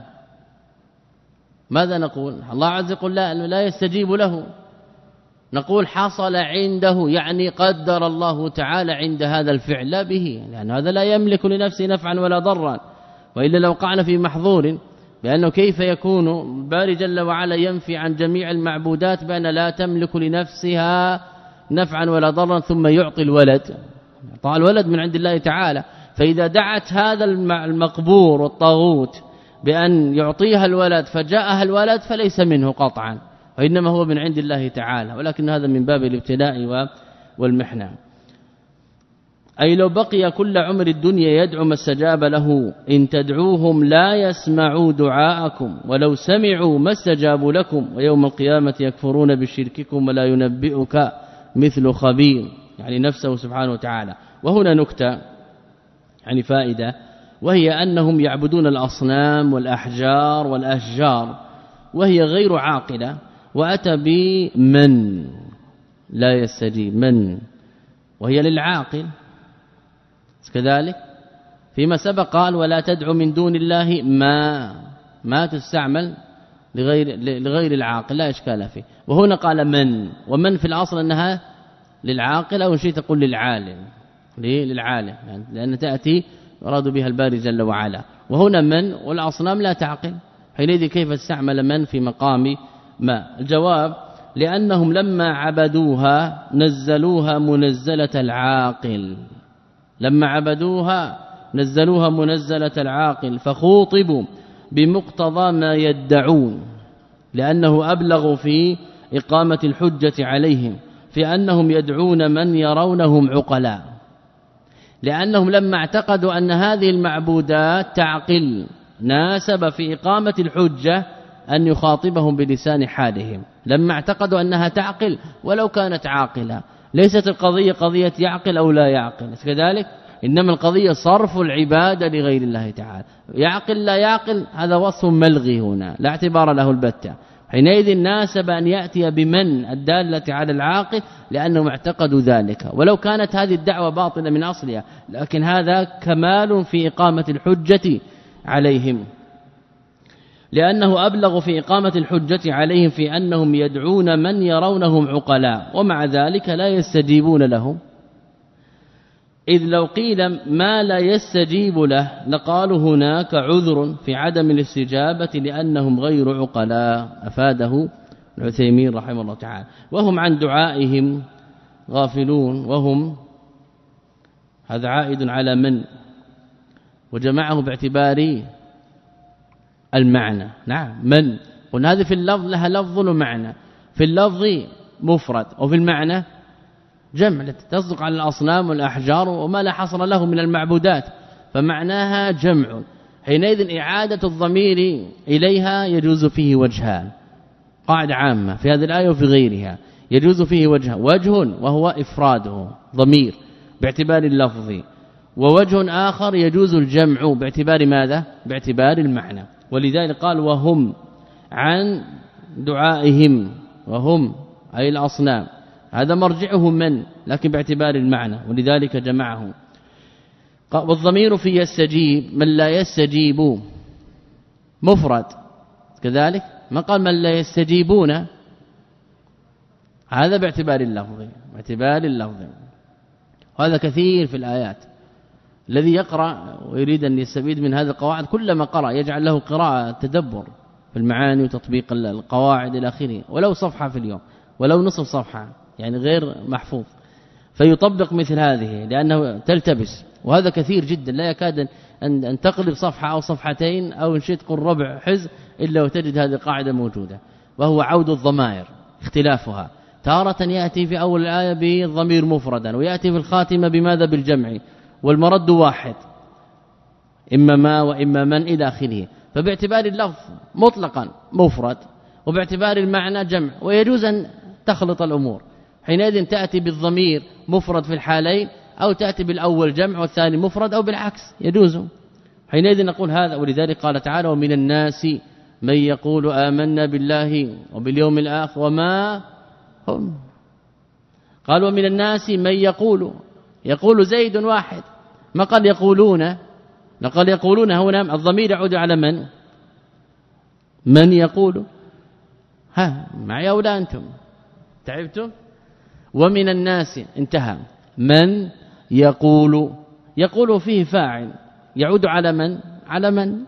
ماذا نقول؟ الله عز وجل لا أنه لا يستجيب له، نقول حصل عنده يعني قدر الله تعالى عند هذا الفعل لا به، لأن هذا لا يملك لنفسه نفعا ولا ضرا، وإلا لو وقعنا في محظور، لأنه كيف يكون الباري جل وعلا ينفي عن جميع المعبودات بأن لا تملك لنفسها نفعا ولا ضرا ثم يعطي الولد، طال الولد من عند الله تعالى. فإذا دعت هذا المقبور والطاغوت بأن يعطيها الولد فجاءها الولد فليس منه قطعا، وإنما هو من عند الله تعالى، ولكن هذا من باب الابتلاء والمحنة. أي لو بقي كل عمر الدنيا يدعو ما استجاب له. إن تدعوهم لا يسمعوا دعاءكم ولو سمعوا ما استجابوا لكم ويوم القيامة يكفرون بشرككم ولا ينبئك مثل خبير، يعني نفسه سبحانه وتعالى. وهنا نكتة يعني فائدة، وهي أنهم يعبدون الأصنام والأحجار والأشجار وهي غير عاقلة، وأتى بمن لا يستجيب من وهي للعاقل، كذلك فيما سبق قال ولا تدعو من دون الله ما ما تستعمل لغير لغير العاقل لا اشكال فيه. وهنا قال من، ومن في الاصل انها للعاقل او شيء تقول للعالم ليه للعالم يعني لان تاتي يراد بها الباري جل وعلا. وهنا من والاصنام لا تعقل، حينئذ كيف استعمل من في مقام ما؟ الجواب لأنهم لما عبدوها نزلوها منزلة العاقل، لما عبدوها نزلوها منزلة العاقل فخوطبوا بمقتضى ما يدعون، لأنه أبلغ في إقامة الحجة عليهم في أنهم يدعون من يرونهم عقلاء، لأنهم لما اعتقدوا أن هذه المعبودات تعقل ناسب في إقامة الحجة أن يخاطبهم بلسان حالهم، لما اعتقدوا أنها تعقل ولو كانت عاقلة. ليست القضية قضية يعقل أو لا يعقل كذلك، إنما القضية صرف العبادة لغير الله تعالى. يعقل لا يعقل هذا وصف ملغي هنا لا اعتبار له البتة. حينئذ ناسب أن يأتي بمن الدالة على العاقل لأنهم اعتقدوا ذلك، ولو كانت هذه الدعوة باطلة من أصلها، لكن هذا كمال في إقامة الحجة عليهم، لأنه أبلغ في إقامة الحجة عليهم في أنهم يدعون من يرونهم عقلاء ومع ذلك لا يستجيبون لهم. إذ لو قيل ما لا يستجيب له لقالوا هناك عذر في عدم الاستجابة لأنهم غير عقلاء، أفاده العثيمين رحمه الله تعالى. وهم عن دعائهم غافلون، وهم هذا عائد على من، وجمعه باعتبار المعنى. نعم من، قلنا هذه في اللفظ لها لفظ ومعنى، في اللفظ مفرد وفي المعنى جمع تصدق على الأصنام والأحجار وما لا حصر له من المعبودات، فمعناها جمع. حينئذ إعادة الضمير إليها يجوز فيه وجهان، قاعدة عامة في هذه الآية وفي غيرها، يجوز فيه وجه وجه وهو إفراده ضمير باعتبار اللفظ، ووجه آخر يجوز الجمع باعتبار ماذا؟ باعتبار المعنى. ولذلك قال وهم عن دعائهم، وهم أي الأصنام هذا مرجعه من، لكن باعتبار المعنى ولذلك جمعه. والضمير في يستجيب من لا يستجيب مفرد كذلك، ما قال من لا يستجيبون، هذا باعتبار اللفظ باعتبار اللفظ. وهذا كثير في الآيات. الذي يقرأ ويريد أن يستفيد من هذه القواعد كلما قرأ يجعل له قراءة تدبر في المعاني وتطبيق القواعد إلى آخره، ولو صفحة في اليوم ولو نصف صفحة يعني غير محفوظ، فيطبق مثل هذه لأنه تلتبس. وهذا كثير جدا، لا يكاد أن تقلب صفحة أو صفحتين أو إن شئت قل ربع حزب إلا وتجد هذه القاعدة موجودة، وهو عود الضمائر اختلافها. تارة يأتي في أول الآية بالضمير مفردا، ويأتي في الخاتمة بماذا؟ بالجمع، والمرد واحد إما ما وإما من إلى آخره. فباعتبار اللفظ مطلقا مفرد، وباعتبار المعنى جمع، ويجوز أن تخلط الأمور. حينئذ تأتي بالضمير مفرد في الحالين، أو تأتي بالأول جمع والثاني مفرد، أو بالعكس يجوز. حينئذ نقول هذا. ولذلك قال تعالى ومن الناس من يقول آمنا بالله وباليوم الآخر وما هم. قال ومن الناس من يقول، يقول زيد واحد، ما قال يقولون، لقال يقولون هنا الضمير يعود على من؟ من يقول، ها معي أو لا أنتم تعبتم؟ ومن الناس انتهى. من يقول، يقول فيه فاعل يعود على من؟ على من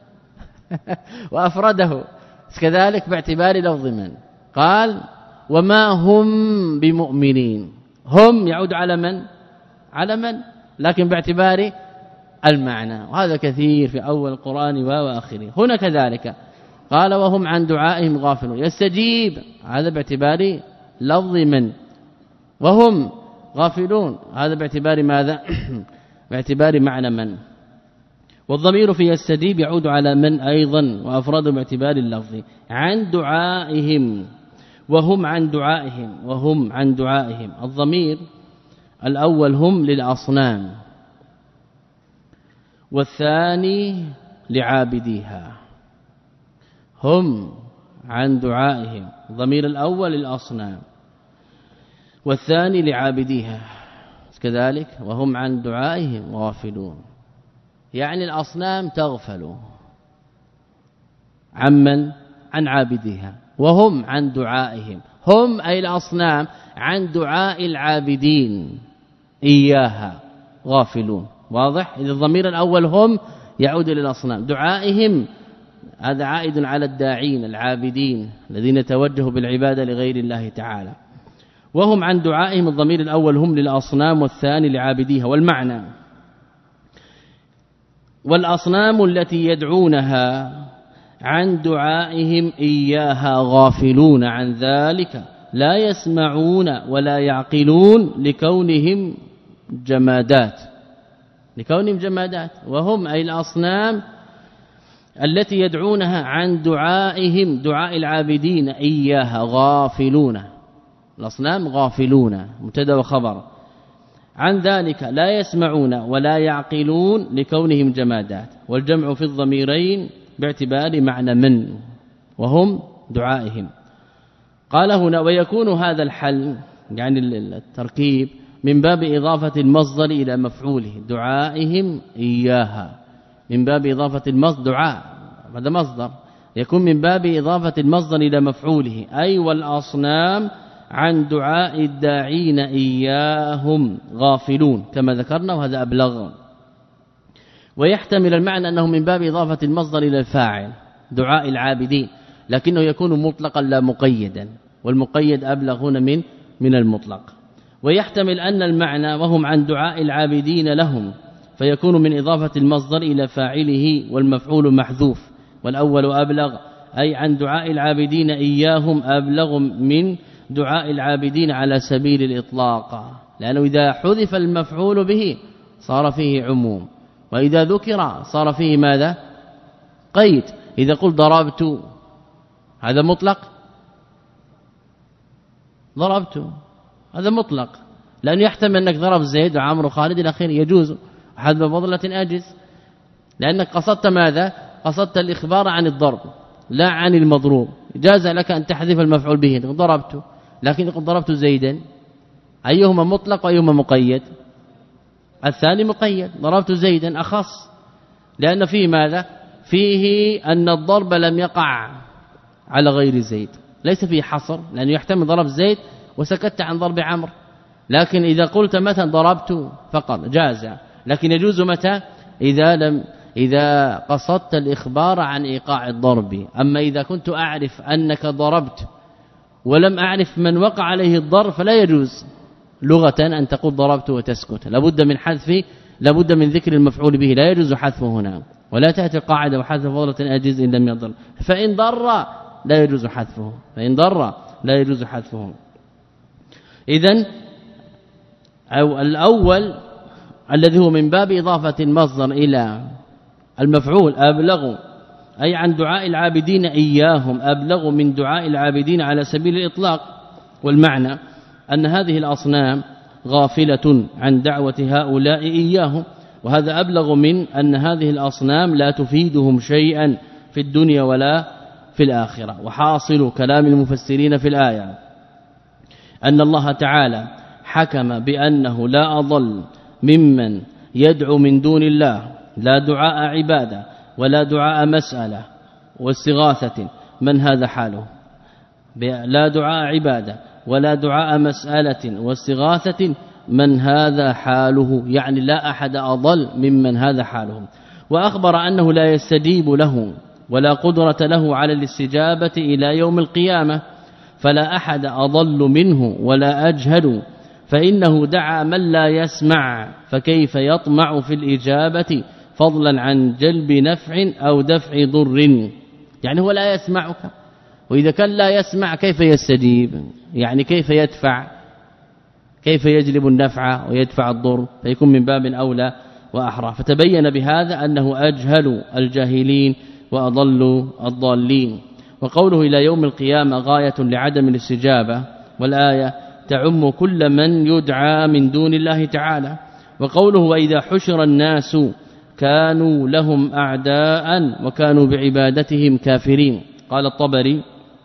وأفرده كذلك باعتبار لفظ من. قال وما هم بمؤمنين، هم يعود على من؟ على من، لكن باعتبار المعنى. وهذا كثير في أول القرآن وآخره. هنا كذلك قال وهم عن دعائهم غافلون، يستجيب هذا باعتبار لفظ من، وهم غافلون هذا باعتبار ماذا؟ باعتبار معنى من. والضمير في يستجيب يعود على من أيضا، وأفرده باعتبار اللفظ. عن دعائهم، وهم عن دعائهم، وهم عن دعائهم. الضمير الأول هم للأصنام، والثاني لعابديها. هم عن دعائهم، الضمير الأول للأصنام والثاني لعابديها كذلك. وهم عن دعائهم غافلون، يعني الأصنام تغفل عمن؟ عن عابديها. وهم عن دعائهم، هم أي الأصنام عن دعاء العابدين إياها غافلون. واضح؟ إذا الضمير الأول هم يعود إلى الأصنام، دعائهم هذا عائد على الداعين العابدين الذين توجهوا بالعبادة لغير الله تعالى. وهم عن دعائهم الضمير الأول هم للأصنام والثاني لعابديها. والمعنى والأصنام التي يدعونها عن دعائهم إياها غافلون عن ذلك، لا يسمعون ولا يعقلون لكونهم جمادات، لكونهم جمادات. وهم أي الأصنام التي يدعونها عن دعائهم دعاء العابدين إياها غافلون. الأصنام غافلون مبتدا وخبر. عن ذلك لا يسمعون ولا يعقلون لكونهم جمادات، والجمع في الضميرين باعتبار معنى من وهم دعائهم. قال هنا ويكون هذا الحل يعني التركيب من باب إضافة المصدر إلى مفعوله دعائهم إياها، من باب إضافة المصدر دعاء هذا مصدر، يكون من باب إضافة المصدر إلى مفعوله أي والأصنام عن دعاء الداعين إياهم غافلون كما ذكرنا، وهذا أبلغ. ويحتمل المعنى أنه من باب إضافة المصدر إلى الفاعل دعاء العابدين، لكنه يكون مطلقا لا مقيدا، والمقيد أبلغ هنا من من المطلق. ويحتمل أن المعنى وهم عن دعاء العابدين لهم، فيكون من إضافة المصدر إلى فاعله والمفعول محذوف، والأول أبلغ أي عن دعاء العابدين إياهم أبلغ من دعاء العابدين على سبيل الإطلاق، لأنه إذا حذف المفعول به صار فيه عموم، وإذا ذكر صار فيه ماذا؟ قيد. إذا قلت ضربت هذا مطلق، ضربت هذا مطلق، لأنه يحتمل أنك ضرب زيد وعمر وخالد إلى آخره، يجوز حذف فضلة أجز، لأنك قصدت ماذا؟ قصدت الإخبار عن الضرب لا عن المضروب. جاز لك أن تحذف المفعول به ضربت، لكن يقول ضربت زيدا، أيهما مطلق وأيهما مقيد؟ الثاني مقيد، ضربت زيدا أخص، لأن فيه ماذا؟ فيه أن الضرب لم يقع على غير زيد، ليس فيه حصر، لأنه يحتمل ضرب زيد وسكت عن ضرب عمرو. لكن إذا قلت مثلا ضربت فقط جاز، لكن يجوز متى؟ إذا لم إذا قصدت الإخبار عن إيقاع الضرب. أما إذا كنت أعرف أنك ضربت ولم أعرف من وقع عليه الضرب فلا يجوز لغة أن تقول ضربت وتسكت، لابد من حذف، لابد من ذكر المفعول به، لا يجوز حذفه هنا، ولا تأتي القاعدة وحذف فضلة أجز إن لم يضر، فإن ضر لا يجوز حذفه، فإن ضر لا يجوز حذفه. إذن أو الأول الذي هو من باب إضافة المصدر إلى المفعول أبلغ أي عن دعاء العابدين إياهم أبلغ من دعاء العابدين على سبيل الإطلاق. والمعنى أن هذه الأصنام غافلة عن دعوة هؤلاء إياهم، وهذا أبلغ من أن هذه الأصنام لا تفيدهم شيئا في الدنيا ولا في الآخرة. وحاصل كلام المفسرين في الآية أن الله تعالى حكم بأنه لا أضل ممن يدعو من دون الله، لا دعاء عبادة ولا دعاء مسألة واستغاثة، من هذا حاله؟ لا دعاء عبادة ولا دعاء مسألة واستغاثة، من هذا حاله، يعني لا أحد أضل ممن هذا حاله. وأخبر أنه لا يستجيب له ولا قدرة له على الاستجابة إلى يوم القيامة، فلا أحد أضل منه ولا أجهل، فإنه دعا من لا يسمع، فكيف يطمع في الإجابة فضلا عن جلب نفع أو دفع ضر؟ يعني هو لا يسمعك، وإذا كان لا يسمع كيف يستجيب؟ يعني كيف يدفع، كيف يجلب النفع ويدفع الضر؟ فيكون من باب أولى وأحرى. فتبين بهذا أنه أجهل الجاهلين وأضل الضالين. وقوله إلى يوم القيامة غاية لعدم الاستجابة، والآية تعم كل من يدعى من دون الله تعالى. وقوله وإذا حشر الناس كانوا لهم أعداء وكانوا بعبادتهم كافرين. قال الطبري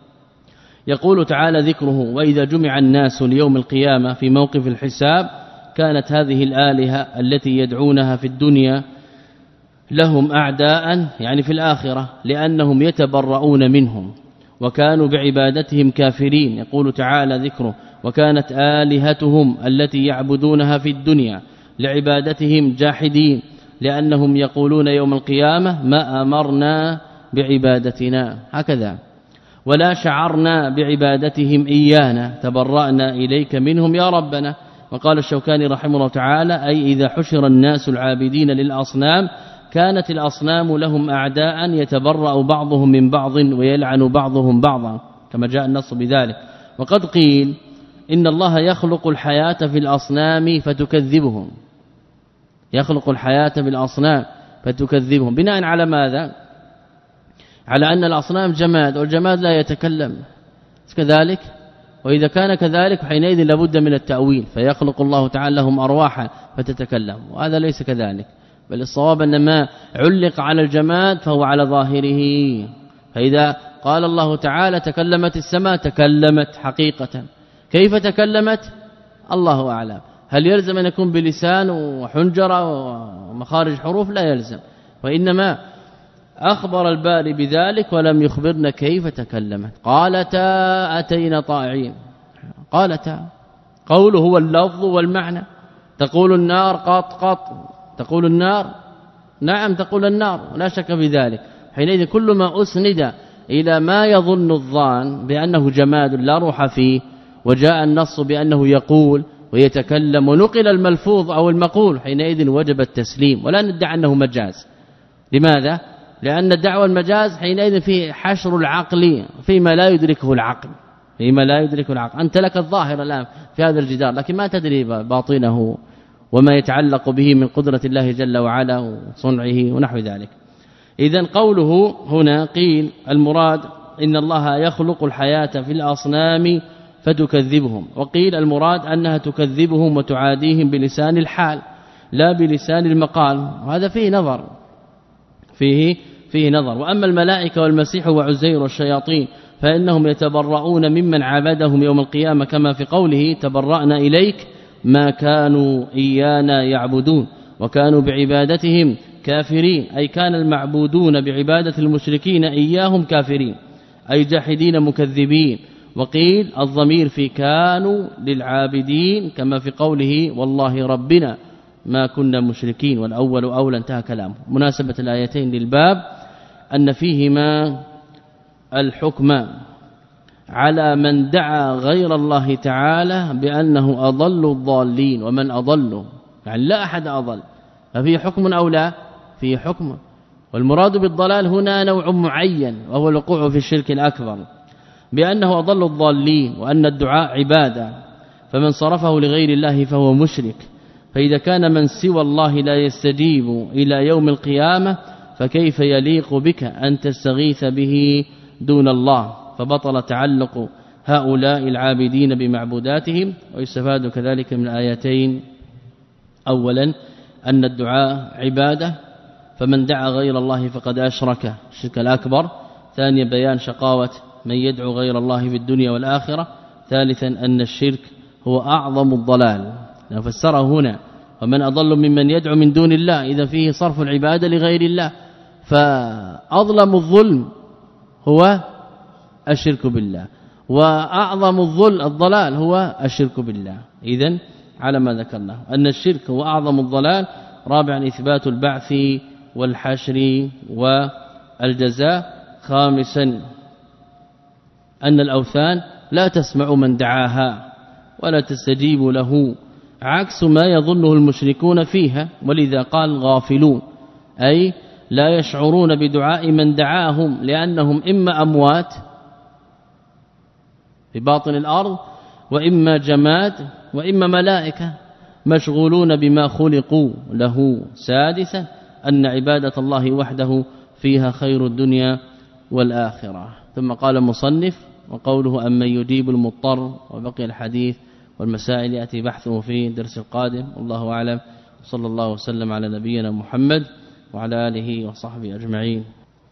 يقول تعالى ذكره وإذا جمع الناس ليوم القيامة في موقف الحساب، كانت هذه الآلهة التي يدعونها في الدنيا لهم أعداء، يعني في الآخرة، لأنهم يتبرؤون منهم وكانوا بعبادتهم كافرين. يقول تعالى ذكره وكانت آلهتهم التي يعبدونها في الدنيا لعبادتهم جاحدين، لأنهم يقولون يوم القيامة ما أمرنا بعبادتنا، هكذا، ولا شعرنا بعبادتهم إيانا، تبرأنا إليك منهم يا ربنا. وقال الشوكاني رحمه الله تعالى أي إذا حشر الناس العابدين للأصنام كانت الأصنام لهم أعداء يتبرأ بعضهم من بعض ويلعن بعضهم بعضا، كما جاء النص بذلك. وقد قيل إن الله يخلق الحياة في الأصنام فتكذبهم، يخلق الحياة في الأصنام فتكذبهم، بناء على ماذا؟ على أن الأصنام جماد والجماد لا يتكلم كذلك. وإذا كان كذلك حينئذ لابد من التأويل فيخلق الله تعالى لهم أرواحا فتتكلم، وهذا ليس كذلك، بل الصواب أن ما علق على الجماد فهو على ظاهره. فإذا قال الله تعالى تكلمت السماء تكلمت حقيقة، كيف تكلمت الله أعلم، هل يلزم أن يكون بلسان وحنجرة ومخارج حروف؟ لا يلزم، وإنما أخبر الباري بذلك ولم يخبرنا كيف تكلمت. قالتا أتينا طائعين، قالتا قوله هو اللفظ والمعنى. تقول النار قط قط، تقول النار نعم تقول النار لا شك في ذلك. حينئذ كل ما أسند إلى ما يظن الظان بأنه جماد لا روح فيه وجاء النص بأنه يقول ويتكلم ونقل الملفوظ أو المقول حينئذ وجب التسليم ولا ندعي أنه مجاز. لماذا؟ لأن الدعوة المجاز حينئذ فيه حشر العقل فيما لا يدركه العقل، فيما لا يدركه العقل. أنت لك الظاهر الآن في هذا الجدار لكن ما تدري باطنه وما يتعلق به من قدرة الله جل وعلا وصنعه ونحو ذلك. إذن قوله هنا قيل المراد إن الله يخلق الحياة في الأصنام فتكذبهم، وقيل المراد أنها تكذبهم وتعاديهم بلسان الحال لا بلسان المقال، وهذا فيه نظر فيه فيه نظر. وأما الملائكة والمسيح وعزير والشياطين فإنهم يتبرؤون ممن عبدهم يوم القيامة كما في قوله تبرأنا إليك ما كانوا إيانا يعبدون وكانوا بعبادتهم كافرين، أي كان المعبودون بعبادة المشركين إياهم كافرين أي جاحدين مكذبين. وقيل الضمير في كانوا للعابدين كما في قوله والله ربنا ما كنا مشركين، والأول أولى انتهى كلامه. مناسبة الآيتين للباب أن فيهما الحكم على من دعا غير الله تعالى بأنه أضل الضالين، ومن أضل يعني لا أحد أضل، ففيه حكم أو لا؟ فيه حكم. والمراد بالضلال هنا نوع معين وهو الوقوع في الشرك الأكبر بأنه أضل الضالين، وأن الدعاء عبادة فمن صرفه لغير الله فهو مشرك. فإذا كان من سوى الله لا يستجيب إلى يوم القيامة فكيف يليق بك أن تستغيث به دون الله؟ فبطل تعلق هؤلاء العابدين بمعبوداتهم. ويستفاد كذلك من آيتين اولا أن الدعاء عبادة فمن دعا غير الله فقد أشرك الشرك الأكبر. ثانيا بيان شقاوة من يدعو غير الله في الدنيا والآخرة. ثالثا أن الشرك هو أعظم الضلال، نفسره هنا ومن أضل ممن يدعو من دون الله، إذا فيه صرف العبادة لغير الله، فأظلم الظلم هو الشرك بالله، وأعظم الظل الضلال هو الشرك بالله. إذن على ما ذكرنا أن الشرك هو أعظم الضلال. رابعا إثبات البعث والحشر والجزاء. خامسا أن الأوثان لا تسمع من دعاها ولا تستجيب له عكس ما يظنه المشركون فيها، ولذا قال غافلون أي لا يشعرون بدعاء من دعاهم لأنهم إما أموات في باطن الأرض وإما جماد وإما ملائكة مشغولون بما خلقوا له. سادسا أن عبادة الله وحده فيها خير الدنيا والآخرة. ثم قال المصنف وقوله أمن يجيب المضطر، وبقي الحديث والمسائل يأتي بحثه في الدرس القادم. والله أعلم، صلى الله وسلم على نبينا محمد وعلى آله وصحبه أجمعين.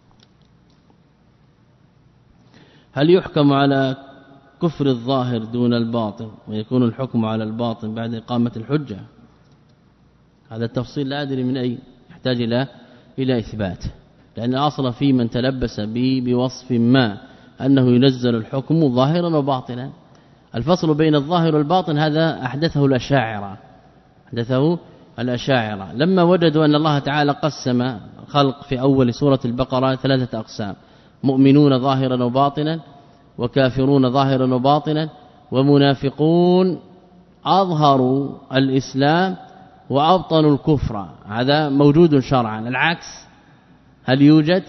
هل يحكم على كفر الظاهر دون الباطن ويكون الحكم على الباطن بعد إقامة الحجة؟ هذا التفصيل لا أدري من أي، يحتاج إلى إلى إثبات، لأن الأصل في من تلبس به بوصف ما أنه ينزل الحكم ظاهرا وباطنا. الفصل بين الظاهر والباطن هذا أحدثه الأشاعرة أحدثه الأشاعرة لما وجدوا أن الله تعالى قسم خلق في أول سورة البقرة ثلاثة أقسام: مؤمنون ظاهرا وباطنا، وكافرون ظاهرا وباطنا، ومنافقون أظهروا الإسلام وأبطنوا الكفر. هذا موجود شرعا. العكس هل يوجد؟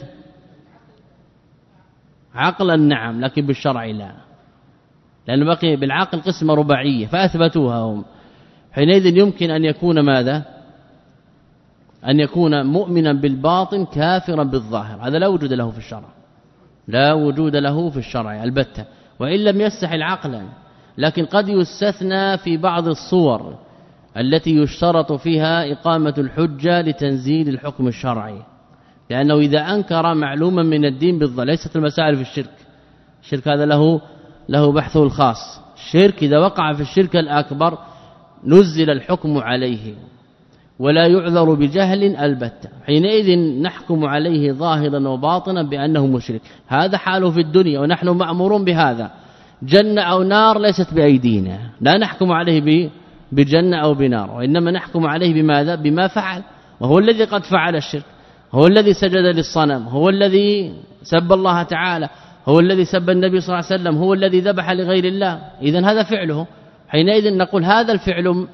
عقلا نعم، لكن بالشرع لا، لأن بقي بالعقل قسمة رباعية فأثبتوها هم. حينئذ يمكن أن يكون ماذا؟ أن يكون مؤمنا بالباطن كافرا بالظاهر، هذا لا وجود له في الشرع. لا وجود له في الشرع البتة، وإن لم يستحل عقلا، لكن قد يستثنى في بعض الصور التي يشترط فيها إقامة الحجة لتنزيل الحكم الشرعي، لأنه إذا أنكر معلوما من الدين بالظاهر، ليست المسائل في الشرك، الشرك هذا له له بحثه الخاص، الشرك إذا وقع في الشرك الأكبر نزل الحكم عليه ولا يعذر بجهل البتة، حينئذ نحكم عليه ظاهرا وباطنا بأنه مشرك. هذا حاله في الدنيا ونحن مأمورون بهذا، جنة أو نار ليست بأيدينا، لا نحكم عليه بجنة أو بنار، وإنما نحكم عليه بماذا؟ بما فعل، وهو الذي قد فعل الشرك، هو الذي سجد للصنم، هو الذي سب الله تعالى، هو الذي سب النبي صلى الله عليه وسلم، هو الذي ذبح لغير الله، إذن هذا فعله. حينئذ نقول هذا الفعل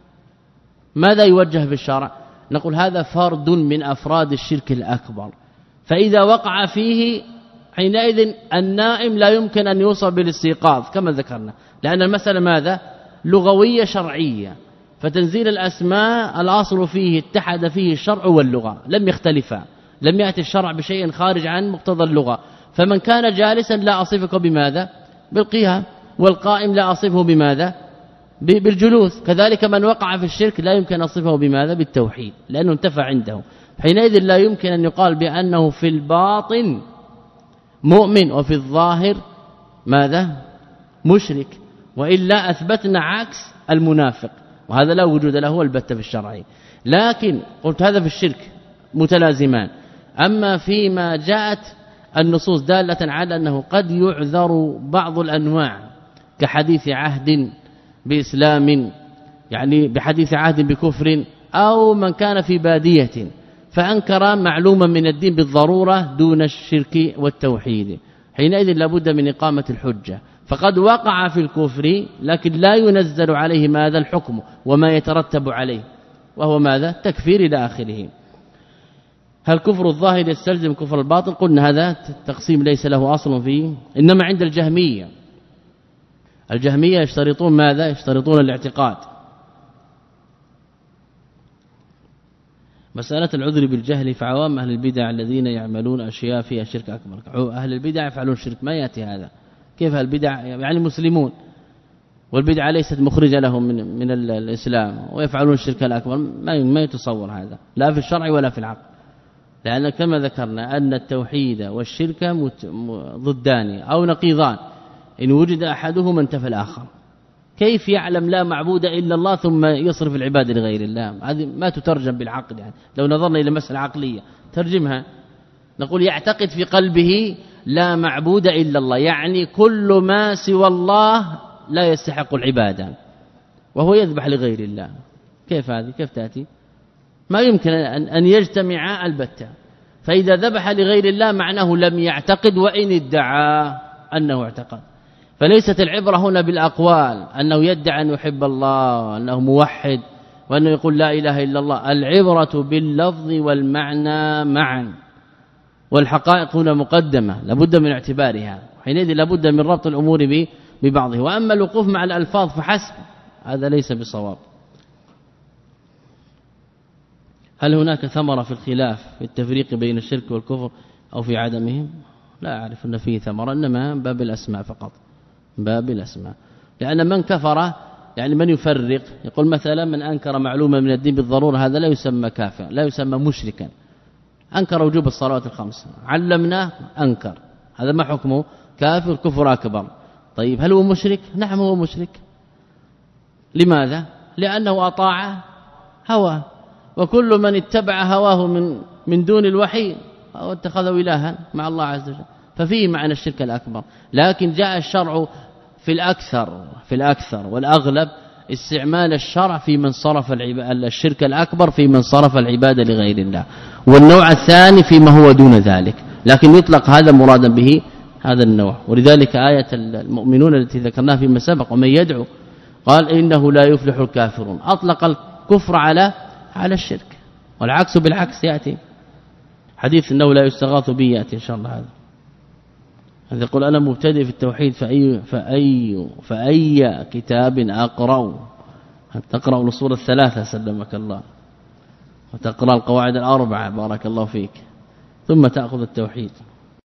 ماذا يوجه في الشرع؟ نقول هذا فرد من أفراد الشرك الأكبر، فإذا وقع فيه حينئذ النائم لا يمكن أن يوصل بالاستيقاظ كما ذكرنا، لأن المسألة ماذا؟ لغوية شرعية، فتنزيل الأسماء الأصل فيه اتحد فيه الشرع واللغة، لم يختلفا، لم يأتي الشرع بشيء خارج عن مقتضى اللغة. فمن كان جالسا لا أصفك بماذا؟ بالقيام، والقائم لا أصفه بماذا؟ بالجلوس. كذلك من وقع في الشرك لا يمكن أصفه بماذا؟ بالتوحيد، لأنه انتفع عنده، حينئذ لا يمكن أن يقال بأنه في الباطن مؤمن وفي الظاهر ماذا؟ مشرك، وإلا أثبتنا عكس المنافق، وهذا لا وجود له البتة في الشرع. لكن قلت هذا في الشرك متلازمان. أما فيما جاءت النصوص دالة على أنه قد يعذر بعض الأنواع كحديث عهد بإسلام، يعني بحديث عهد بكفر، أو من كان في بادية فأنكر معلوما من الدين بالضرورة دون الشرك والتوحيد، حينئذ لابد من إقامة الحجة، فقد وقع في الكفر لكن لا ينزل عليه ماذا؟ الحكم وما يترتب عليه، وهو ماذا؟ تكفير إلى آخره. هل كفر الظاهر يستلزم كفر الباطن؟ قلنا هذا التقسيم ليس له أصل فيه، إنما عند الجهمية، الجهمية يشترطون ماذا؟ يشترطون الاعتقاد. مسألة العذر بالجهل فعوام أهل البدع الذين يعملون أشياء فيها شرك أكبر، أهل البدع يفعلون شرك، ما يأتي هذا. كيف البدع؟ يعني مسلمون والبدعة ليست مخرجة لهم من من الإسلام ويفعلون الشرك الأكبر، ما ما يتصور هذا لا في الشرع ولا في العقل، لأن كما ذكرنا أن التوحيد والشرك ضدان أو نقيضان، إن وجد أحدهما انتفى الآخر. كيف يعلم لا معبود إلا الله ثم يصرف العباد لغير الله؟ هذه ما تترجم بالعقل، يعني لو نظرنا إلى مسألة عقلية ترجمها، نقول يعتقد في قلبه لا معبود إلا الله، يعني كل ما سوى الله لا يستحق العبادة، وهو يذبح لغير الله. كيف هذه؟ كيف تأتي؟ ما يمكن أن يجتمع البتة. فإذا ذبح لغير الله معناه لم يعتقد وإن ادعى أنه اعتقد. فليست العبرة هنا بالأقوال أنه يدعي أن يحب الله وأنه موحد وأنه يقول لا إله إلا الله، العبرة باللفظ والمعنى معا، والحقائق هنا مقدمة لابد من اعتبارها، حينئذ لابد من ربط الأمور ببعضها. وأما الوقوف مع الألفاظ فحسب هذا ليس بصواب. هل هناك ثمرة في الخلاف في التفريق بين الشرك والكفر أو في عدمهم؟ لا أعرف أن فيه ثمرة، إنما باب الأسماء فقط، باب الأسماء. لأن من كفر يعني من يفرق، يقول مثلا من أنكر معلومة من الدين بالضرورة هذا لا يسمى كافر، لا يسمى مشركا، أنكر وجوب الصلوات الخمس علمناه أنكر، هذا ما حكمه؟ كافر كفر أكبر. طيب هل هو مشرك؟ نعم هو مشرك. لماذا؟ لأنه أطاع هواه، وكل من اتبع هواه من من دون الوحي أو اتخذه إلها مع الله عز وجل، ففيه معنى الشرك الأكبر. لكن جاء الشرع في الأكثر في الأكثر والأغلب استعمال الشرع في من صرف الشرك الأكبر في من صرف العبادة لغير الله، والنوع الثاني فيما هو دون ذلك، لكن يطلق هذا مرادا به هذا النوع. ولذلك آية المؤمنون التي ذكرناها فيما سبق ومن يدعو قال إنه لا يفلح الكافرون، أطلق الكفر على على الشرك، والعكس بالعكس يأتي حديث أنه لا يستغاث به يأتي إن شاء الله. هذا هذا يقول أنا مبتدئ في التوحيد فأي, فأي, فأي كتاب أقرأ؟ تقرأ الأصول الثلاثة سلمك الله، وتقرأ القواعد الأربعة بارك الله فيك، ثم تأخذ التوحيد.